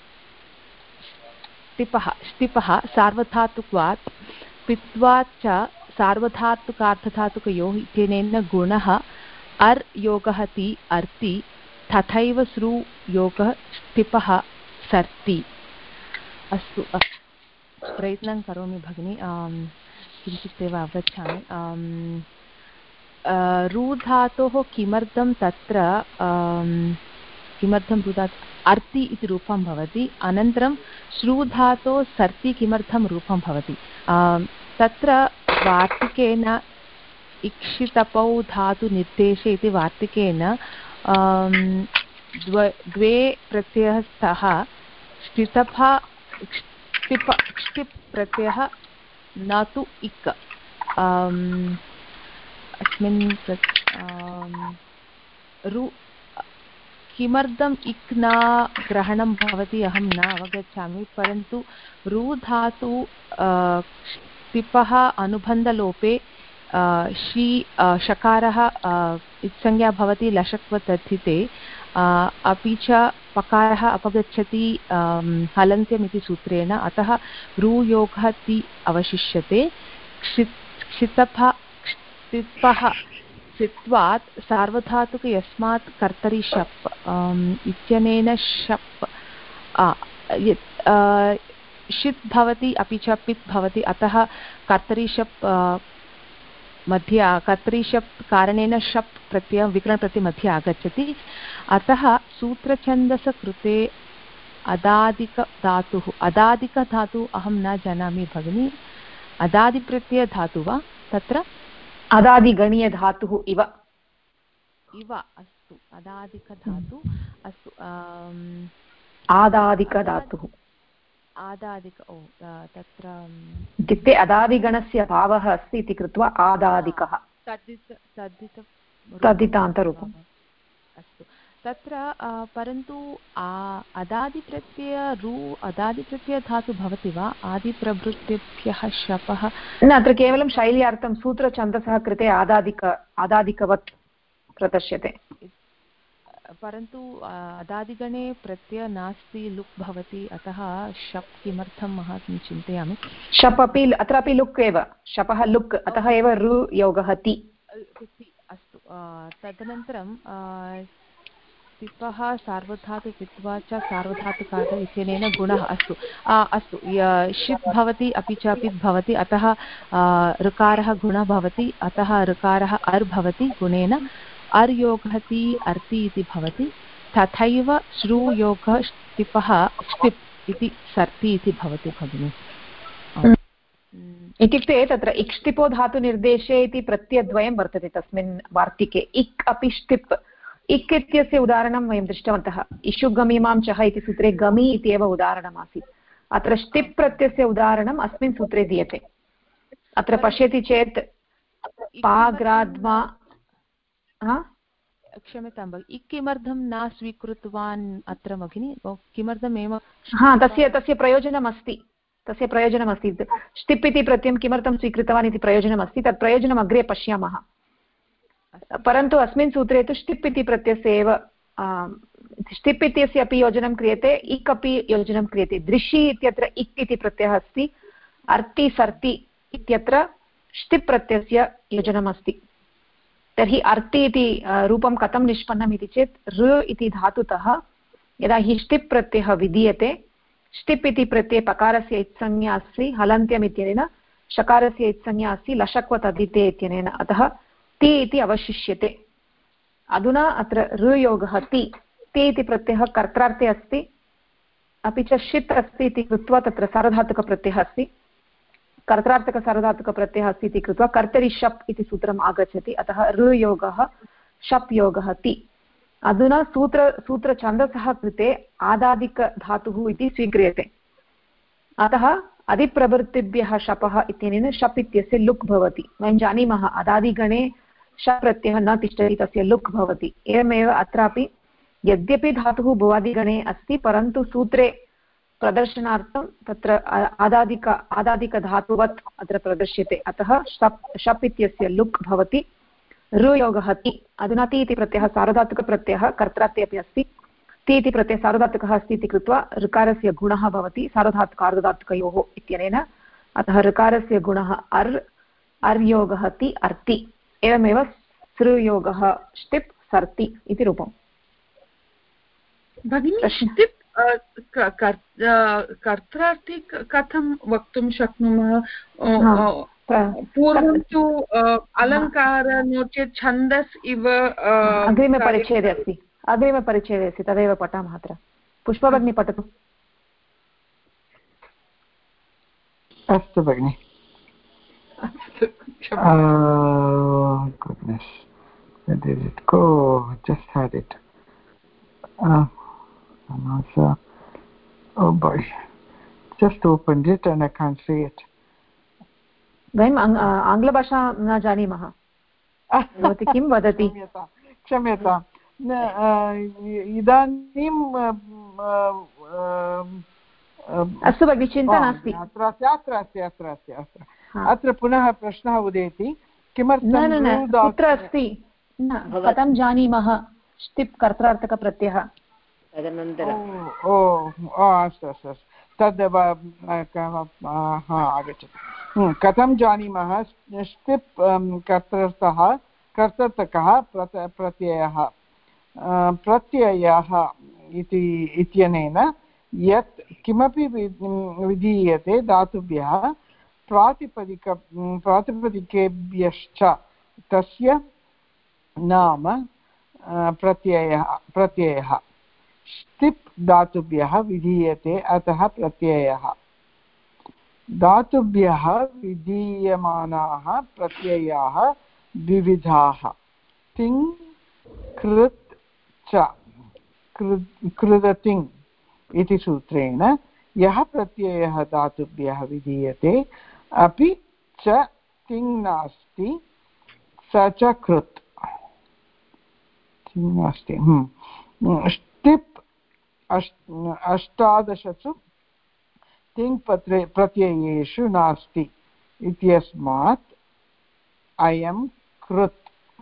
स्थिपः सार्वधातुकात् पित्वात् च सार्वधातुकार्धधातुकयोः इत्यनेन गुणः अर् योगः ति अर्ति तथैव स्रु योगः स्थिपः सर्ति अस्तु प्रयत्नं करोमि भगिनि किञ्चित् एव अवगच्छामि रु धातोः किमर्थं तत्र किमर्थं रु धातुः अर्ति इति रूपं भवति अनन्तरं श्रु धातोः सर्ति किमर्थं रूपं भवति तत्र वार्तिकेन इक्षितपौ धातु निर्देशे इति वार्तिकेन द्वे प्रत्ययः स्तः ष्टिप् प्रत्ययः न तु इक् अस्मिन् रु किमर्थम् इक् न ग्रहणं भवति अहं न अवगच्छामि परन्तु रु धातु स्थिपः अनुबन्धलोपे शकारः इत्संज्ञा भवति लशक्वत् तद्धिते अपि च पकारः अपगच्छति हलन्त्यम् इति सूत्रेण अतः रु योगः ति अवशिष्यते क्षितपः स्थित्वात् सार्वधातुक यस्मात् कर्तरि शप् इत्यनेन शप् षित् भवति अपि च पित् भवति अतः कर्तरि शप् मध्ये कर्तृशप् कारणेन शप् प्रत्ययं विकरणप्रत्ययं मध्ये आगच्छति अतः सूत्रछन्दसकृते अदादिकधातुः अदादिकधातुः अहं न जानामि भगिनि अदादिप्रत्ययधातु वा तत्र अदादिगणीयधातुः इव अस्तु अदादिकधातु अस्तु आदादिकधातुः आदादिक तत्र इत्युक्ते अदादिगणस्य भावः अस्ति इति कृत्वा आदादिकः तद्धितान्तरूपम् अस्तु तत्र परन्तु अदादिप्रत्ययधातु भवति वा आदिप्रभृतेभ्यः शपः न अत्र केवलं शैल्यार्थं सूत्रछन्दसः कृते आदादिकवत् प्रदर्श्यते परन्तु अदादिगणे प्रत्यय नास्ति लुक् भवति अतः शप् किमर्थम् अहं चिन्तयामि शप् अपि अत्रापि लुक् एव शपः लुक् अतः एव ऋ योगः ति अस्तु तदनन्तरं तिपः सार्वधातु पित्वा च सार्वधातुकार्ध इत्यनेन गुणः अस्तु अस्तु षित् भवति अपि च पित् भवति अतः ऋकारः गुणः भवति अतः ऋकारः अर् भवति गुणेन अर्योगः ति अर्ति इति भवति तथैव श्रूयोगः टिपः स्टिप् इति सर्ति इति भवति भगिनि इत्युक्ते तत्र इक्ष्टिपो धातुनिर्देशे इति प्रत्ययद्वयं वर्तते तस्मिन् वार्तिके इक् अपि ष्टिप् इक् इत्यस्य उदाहरणं वयं दृष्टवन्तः इषुगमीमां चः इति सूत्रे गमी इत्येव उदाहरणमासीत् अत्र ष्टिप् प्रत्ययस्य उदाहरणम् अस्मिन् सूत्रे दीयते अत्र पश्यति चेत् पाग्राद्वा क्षम्यतां भगिनि इक् किमर्थं न स्वीकृतवान् अत्र भगिनि किमर्थमेव तस्य प्रयोजनमस्ति ष्टिप् इति प्रत्ययं किमर्थं स्वीकृतवान् इति प्रयोजनमस्ति तत् प्रयोजनम् अग्रे पश्यामः परन्तु अस्मिन् सूत्रे तु ष्टिप् इति प्रत्ययस्य एव ष्टिप् इत्यस्य अपि योजनं क्रियते इक् अपि योजनं क्रियते दृशि इत्यत्र इक् इति प्रत्ययः अस्ति अर्ति सर्ति इत्यत्र ष्टिप् प्रत्ययस्य योजनमस्ति तर्हि अर्ति इति रूपं कथं निष्पन्नम् इति चेत् ऋ इति धातुतः यदा हि ष्टिप् प्रत्ययः विधीयते ष्टिप् इति प्रत्यये पकारस्य इत्संज्ञा अस्ति हलन्त्यम् इत्यनेन शकारस्य इत्संज्ञा अस्ति लशक्वतद्धिते इत्यनेन अतः ति इति अवशिष्यते अधुना अत्र ऋयोगः ति इति प्रत्ययः कर्त्रार्थे अस्ति अपि च षित् अस्ति इति कृत्वा तत्र सार्वधातुकप्रत्ययः अस्ति कर्त्रार्थकसार्वधातुकप्रत्ययः अस्ति इति कृत्वा कर्तरि शप् इति सूत्रम् आगच्छति अतः ऋयोगः शप् योगः ति अधुना सूत्रछन्दसः कृते आदादिकधातुः इति स्वीक्रियते अतः अधिप्रभृतिभ्यः शपः इत्यनेन शप् इत्यस्य लुक् भवति वयं जानीमः अदादिगणे शप् प्रत्ययः न तिष्ठति तस्य लुक् भवति एवमेव अत्रापि यद्यपि धातुः भुवादिगणे अस्ति परन्तु सूत्रे प्रदर्शनार्थं तत्र आदादिकधातुवत् अत्र प्रदर्श्यते अतः शप् इत्यस्य लुक् भवति ऋयोगः ति अधुना ति इति प्रत्ययः सार्वधातुकप्रत्ययः कर्त्रार्थे अपि अस्ति ति इति प्रत्ययः सार्वधातुकः अस्ति इति कृत्वा ऋकारस्य गुणः भवति सार्वधातुकार्धधातुकयोः इत्यनेन अतः ऋकारस्य गुणः अर्योगः ति अर्ति एवमेव सृयोगः ष्टिप् सर्ति इति रूपम् भगिनी ष्टिप् कर्त्रार्थे कथं वक्तुं शक्नुमः पूर्वं तु अलङ्कार नो चेत् छन्दस् इव अग्रिमपरिच्छेदे अस्ति तदेव पठामः अत्र पुष्पा भगिनी पठतु अस्तु भगिनि goodness where did it go I just had it oh boy just opened it and I can't see it वयम् आङ्ग्लभाषा न जानीमः भवती किं वदति क्षम्यताम् इदानीं अस्तु भगिनि चिन्ता नास्ति अत्र पुनः प्रश्नः उदेति किमर्थं कुत्र अस्ति कथं जानीमः ष्टिप् कर्त्रार्थकप्रत्ययः अस्तु तद् आगच्छति कथं जानीमः ष्टिप् कर्तृतकः प्रत्ययः इत्यनेन यत् किमपि विधीयते धातुभ्यः प्रातिपदिकेभ्यश्च तस्य नाम प्रत्ययः स्टिप् धातुभ्यः विधीयते अतः प्रत्ययः धातुभ्यः विधीयमानाः प्रत्ययाः द्विविधाः तिङ् कृत् च कृदतिङ् इति सूत्रेण यः प्रत्ययः धातुभ्यः विधीयते अपि च तिङ् नास्ति स च कृत् नास्ति स्टिप् अष्टादशसु तिङ् प्रत्ययेषु नास्ति इत्यस्मात् अयं कृत्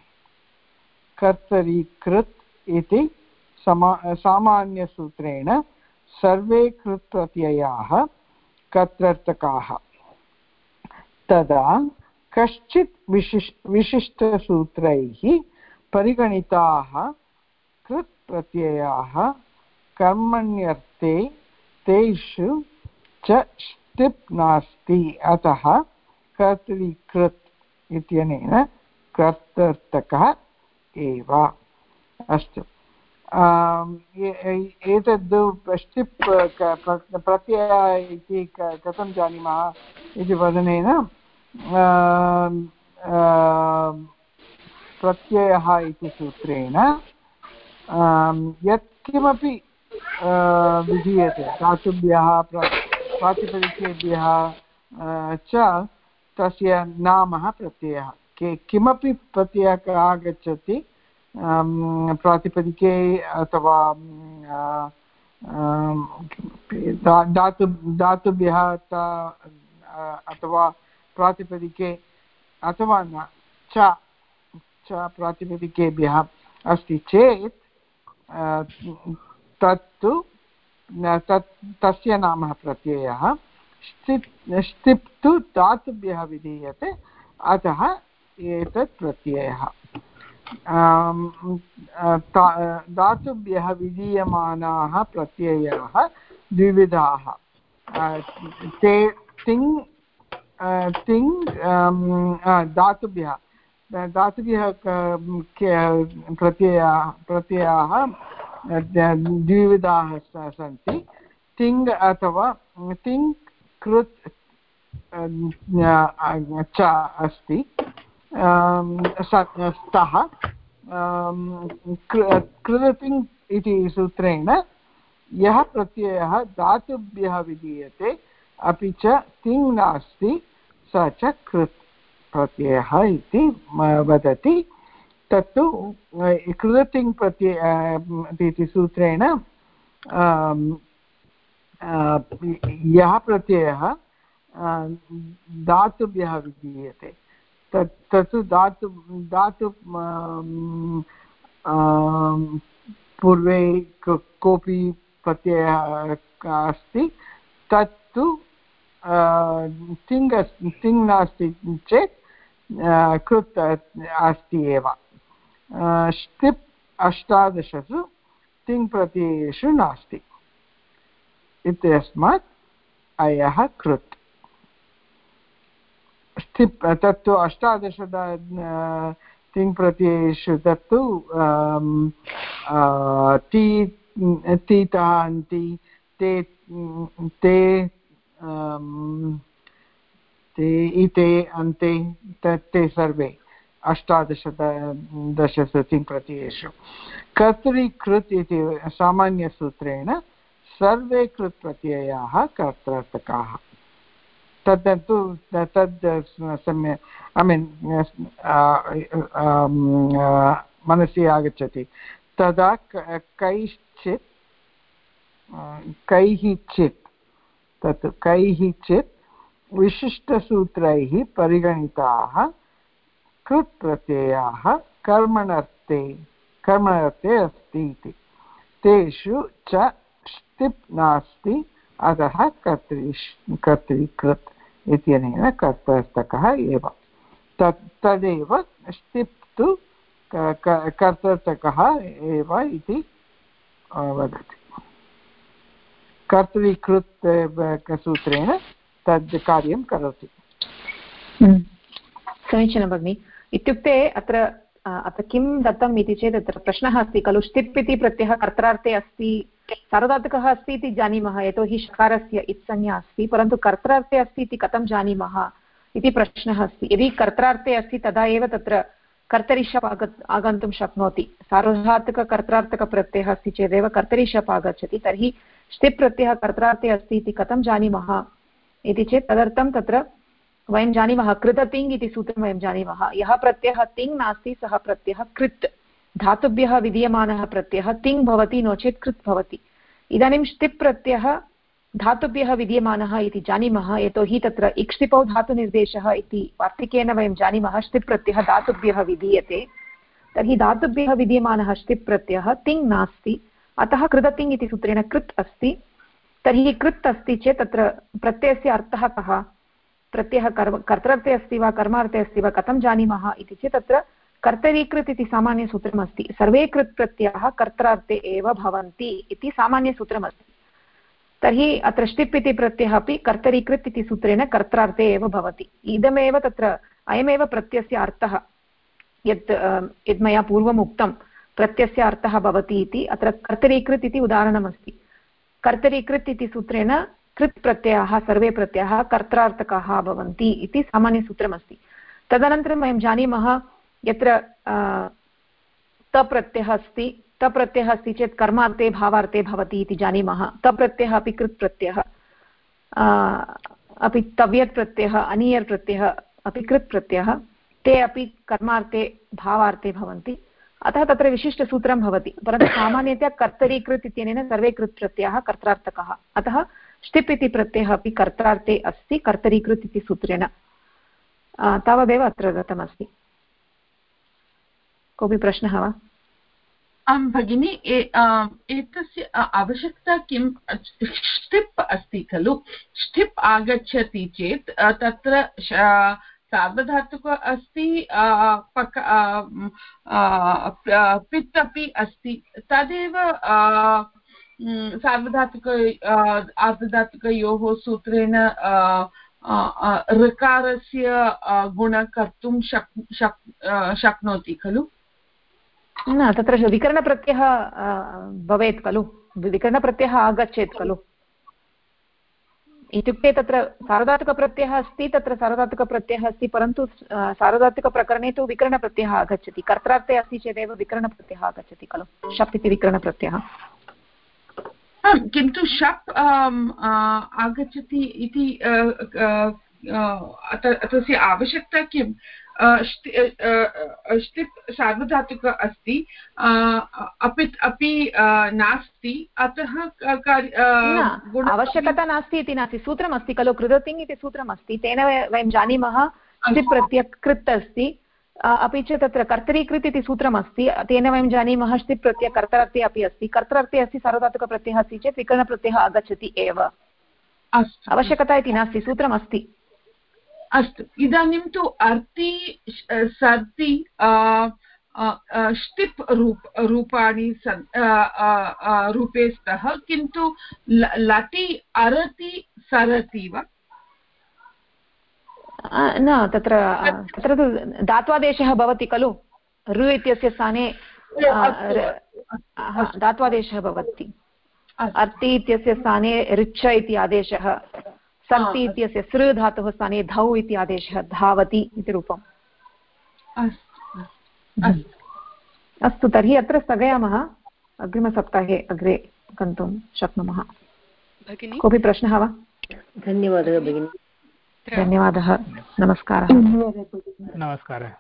कर्तरि कृत् इति सामान्यसूत्रेण सर्वे कृत् प्रत्ययाः कर्तृर्थकाः तदा कश्चित् विशिष्टसूत्रैः परिगणिताः कृत् प्रत्ययाः कर्मण्यर्थे तेषु च स्टिप् नास्ति अतः कर्तरि कृत् इत्यनेन कर्तृर्थकः एव अस्तु एतद् स्टिप् प्रत्ययः इति कथं जानीमः इति वदनेन प्रत्ययः इति सूत्रेण यत्किमपि विधीयते धातुभ्यः प्रातिपदिकेभ्यः च तस्य नाम प्रत्ययः किमपि प्रत्ययः आगच्छति प्रातिपदिके अथवा धातुभ्यः अथवा प्रातिपदिके अथवा न च प्रातिपदिकेभ्यः अस्ति चेत् तत्तु तस्य नाम प्रत्ययः स्टिप् तु धातुभ्यः विधीयते अतः एतत् प्रत्ययः धातुभ्यः विधीयमानाः प्रत्ययाः द्विविधाः ते तिङ् धातुभ्यः प्रत्ययाः द्विविधाः सन्ति तिङ् अथवा तिङ् कृत् च अस्ति स्तः कृतिङ् इति सूत्रेण यः प्रत्ययः धातुभ्यः विधीयते अपि च तिङ् नास्ति स च कृत् प्रत्ययः इति वदति तत्तु कृतिङ् प्रत्यय इति सूत्रेण यः प्रत्ययः धातुभ्यः विधीयते तत्तु धातु पूर्वे कोऽपि प्रत्ययः अस्ति तत्तु तिङ् नास्ति चेत् कृत् अस्ति एव स्टिप् अष्टादशसु तिङ् प्रत्ययेषु नास्ति इत्यस्मात् अयः कृत् स्टिप् तत्तु अष्टादश तिङ् प्रत्ययेषु तत्तु तीतः अन्ति ते इते अन्ते ते सर्वे अष्टादशसु तिङ् प्रत्ययेषु कर्तरि कृत् इति सामान्यसूत्रेण सर्वे कृत् प्रत्ययाः कर्तृर्थकाः तद् सम्यक् मनसि आगच्छति तदा कैश्चित् विशिष्टसूत्रैः परिगणिताः कृत् प्रत्ययाः कर्मणर्थे अस्ति इति तेषु च स्टिप् नास्ति अतः कर्तरि कृत् इत्यनेन कर्तृर्थकः एव तदेव स्टिप् तु कर्तृर्थकः एव इति वदति कर्तरि कृत् सूत्रेण तद् कार्यं करोति समीचीनं भगिनि। इत्युक्ते अत्र किं दत्तम् इति चेत् अत्र प्रश्नः अस्ति खलु, ष्टिप् इति प्रत्ययः कर्त्रार्थे अस्ति, सार्वधातुकः अस्ति इति जानीमः, यतोहि षकारस्य इत्संज्ञा अस्ति, परन्तु कर्त्रार्थे अस्ति इति कथं जानीमः इति प्रश्नः अस्ति। यदि कर्त्रार्थे अस्ति तदा एव तत्र कर्तरि शप् आगन्तुं शक्नोति। सार्वधातुककर्त्रार्थकप्रत्ययः अस्ति चेदेव कर्तरि शप् आगच्छति। तर्हि ष्टिप् प्रत्ययः कर्त्रार्थे अस्ति इति कथं जानीमः इति चेत् तदर्थं तत्र वयं जानीमः कृततिङ् इति सूत्रं वयं जानीमः। यः प्रत्ययः तिङ् नास्ति सः प्रत्ययः कृत्, धातुभ्यः विधीयमानः प्रत्ययः तिङ् भवति नो चेत् कृत् भवति। इदानीं ष्टिप् प्रत्ययः धातुभ्यः विधीयमानः इति जानीमः, यतोहि तत्र इक्ष्टिपौ धातुनिर्देशः इति वार्तिकेन वयं जानीमः। ष्टिप् प्रत्ययः धातुभ्यः विधीयते, तर्हि धातुभ्यः विधीयमानः ष्टिप् प्रत्ययः तिङ् नास्ति, अतः कृततिङ् इति सूत्रेण कृत् अस्ति। तर्हि कृत् अस्ति चेत् तत्र प्रत्ययस्य अर्थः कः, प्रत्ययः कर्तृर्थे अस्ति वा कर्मार्थे अस्ति वा कथं जानीमः इति चेत् तत्र कर्तरीकृत् इति सामान्यसूत्रमस्ति। सर्वे कृत् प्रत्ययाः कर्त्रार्थे एव भवन्ति इति सामान्यसूत्रमस्ति। तर्हि अत्र ष्टिप् इति प्रत्ययः अपि कर्तरीकृत् इति सूत्रेण कर्त्रार्थे एव भवति। इदमेव तत्र अयमेव प्रत्ययस्य अर्थः, यद् मया पूर्वम् उक्तं प्रत्ययस्य अर्थः भवति इति। अत्र कर्तरीकृत् इति उदाहरणमस्ति। कर्तरीकृत् इति सूत्रेण कृत् प्रत्ययाः सर्वे प्रत्ययाः कर्त्रार्थकाः भवन्ति इति सामान्यसूत्रमस्ति। तदनन्तरं वयं जानीमः यत्र तप्रत्ययः अस्ति, तप्रत्ययः अस्ति चेत् कर्मार्थे भावार्थे भवति इति जानीमः। तप्रत्ययः अपि कृत् प्रत्ययः, अपि तव्यत् प्रत्ययः अनीयर् प्रत्ययः अपि कृत् प्रत्ययः, ते अपि कर्मार्थे भावार्थे भवन्ति। अतः तत्र विशिष्टसूत्रं भवति, परन्तु सामान्यतया कर्तरीकृत् इत्यनेन सर्वे कृत् प्रत्ययाः कर्त्रार्थकाः। अतः ष्टिप् इति प्रत्ययः अपि कर्त्रार्थे अस्ति कर्तरीकृत् इति सूत्रेण। तावदेव अत्र दत्तमस्ति। कोऽपि प्रश्नः वा? आं भगिनि, एतस्य आवश्यकता किं? ष्टिप् अस्ति खलु, ष्टिप् आगच्छति चेत् तत्र सार्वधातुक अस्ति, पित् अपि अस्ति, तदेव सार्वधातुक आर्धधातुकयोः सूत्रेण ऋकारस्य गुण कर्तुं शक्नोति खलु? न, तत्र विकरणप्रत्ययः भवेत् खलु, विकरणप्रत्ययः आगच्छेत् खलु। इत्युक्ते तत्र सार्वधातुकप्रत्ययः अस्ति, तत्र सार्वधातुकप्रत्ययः अस्ति, परन्तु सार्वधातुकप्रकरणे तु विकरणप्रत्ययः आगच्छति। कर्त्रार्थे अस्ति चेदेव विकरणप्रत्ययः आगच्छति खलु, शप् इति विकरणप्रत्ययः। किन्तु शप् आगच्छति इति तस्य आवश्यकता किं? ष्टिप् सार्वधातुक अस्ति, अपित् अपि नास्ति, अतः आवश्यकता नास्ति इति नास्ति। सूत्रमस्ति खलु, कृततिङ् इति सूत्रमस्ति, तेन वयं जानीमः ष्टिप् प्रत्ययः कृत् अस्ति, अपि च तत्र कर्तरीकृत् इति सूत्रमस्ति, तेन वयं जानीमः ष्टिप् प्रत्ययः कर्तार्थे अपि अस्ति। कर्तार्थे अस्ति सार्वधातुकप्रत्ययः अस्ति चेत् विकरणप्रत्ययः आगच्छति एव। आवश्यकता इति नास्ति, सूत्रमस्ति। अस्तु, इदानीं तु अर्ति सर्ति ष्टिप् रूपाणि रूपे स्तः, किन्तु लटि अरति सरति वा? न, तत्र तु धात्वादेशः भवति खलु, ऋ इत्यस्य स्थाने धात्वादेशः भवति। अर्ति इत्यस्य स्थाने ऋच्छ इति आदेशः, सर्ति इत्यस्य सृ धातुः स्थाने धौ इति आदेशः, धावति इति रूपम्। अस्तु, तर्हि अत्र स्थगयामः, अग्रिमसप्ताहे अग्रे गन्तुं शक्नुमः। कोऽपि प्रश्नः वा? धन्यवादः भगिनि। धन्यवादः, नमस्कारः। नमस्कारः।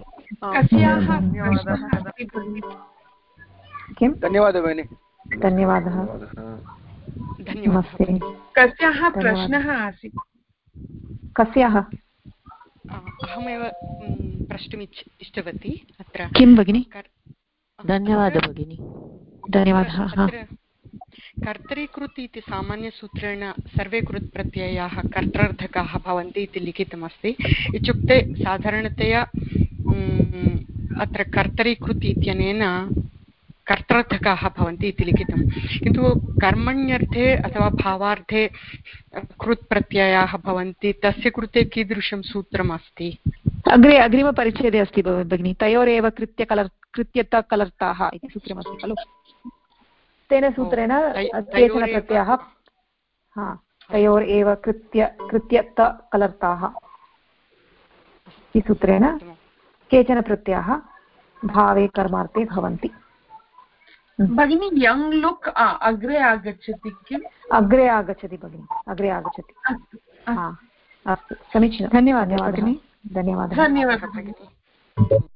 किं? धन्यवादः भगिनि। धन्यवादः। नमस्ते। कस्याः प्रश्नः आसीत्? कस्याः? अहमेव प्रष्टुम् इष्टवती अत्र। किं भगिनि? धन्यवादः भगिनि। धन्यवादः। कर्तरीकृत् इति सामान्यसूत्रेण सर्वे कृत् प्रत्ययाः कर्तृर्थकाः भवन्ति इति लिखितमस्ति। इत्युक्ते साधारणतया अत्र कर्तरीकृत् इत्यनेन कर्तर्थकाः भवन्ति इति लिखितं, किन्तु कर्मण्यर्थे अथवा भावार्थे कृत्प्रत्ययाः भवन्ति, तस्य कृते कीदृशं सूत्रम् अस्ति? अग्रिमपरिच्छेदे अस्ति भगिनि, तयोरेव कृत्यतकलर्ताः इति सूत्रमस्ति खलु। तेन सूत्रेण केचन प्रत्ययाः तयोरेव कृत्यतकलर्ताः इति सूत्रेण केचन प्रत्ययाः भावे कर्मार्थे भवन्ति। भगिनी यङ् लुक् अग्रे आगच्छति किम्? अग्रे आगच्छति भगिनि, अग्रे आगच्छति। अस्तु समीचीनं, धन्यवादः भगिनि, धन्यवादः।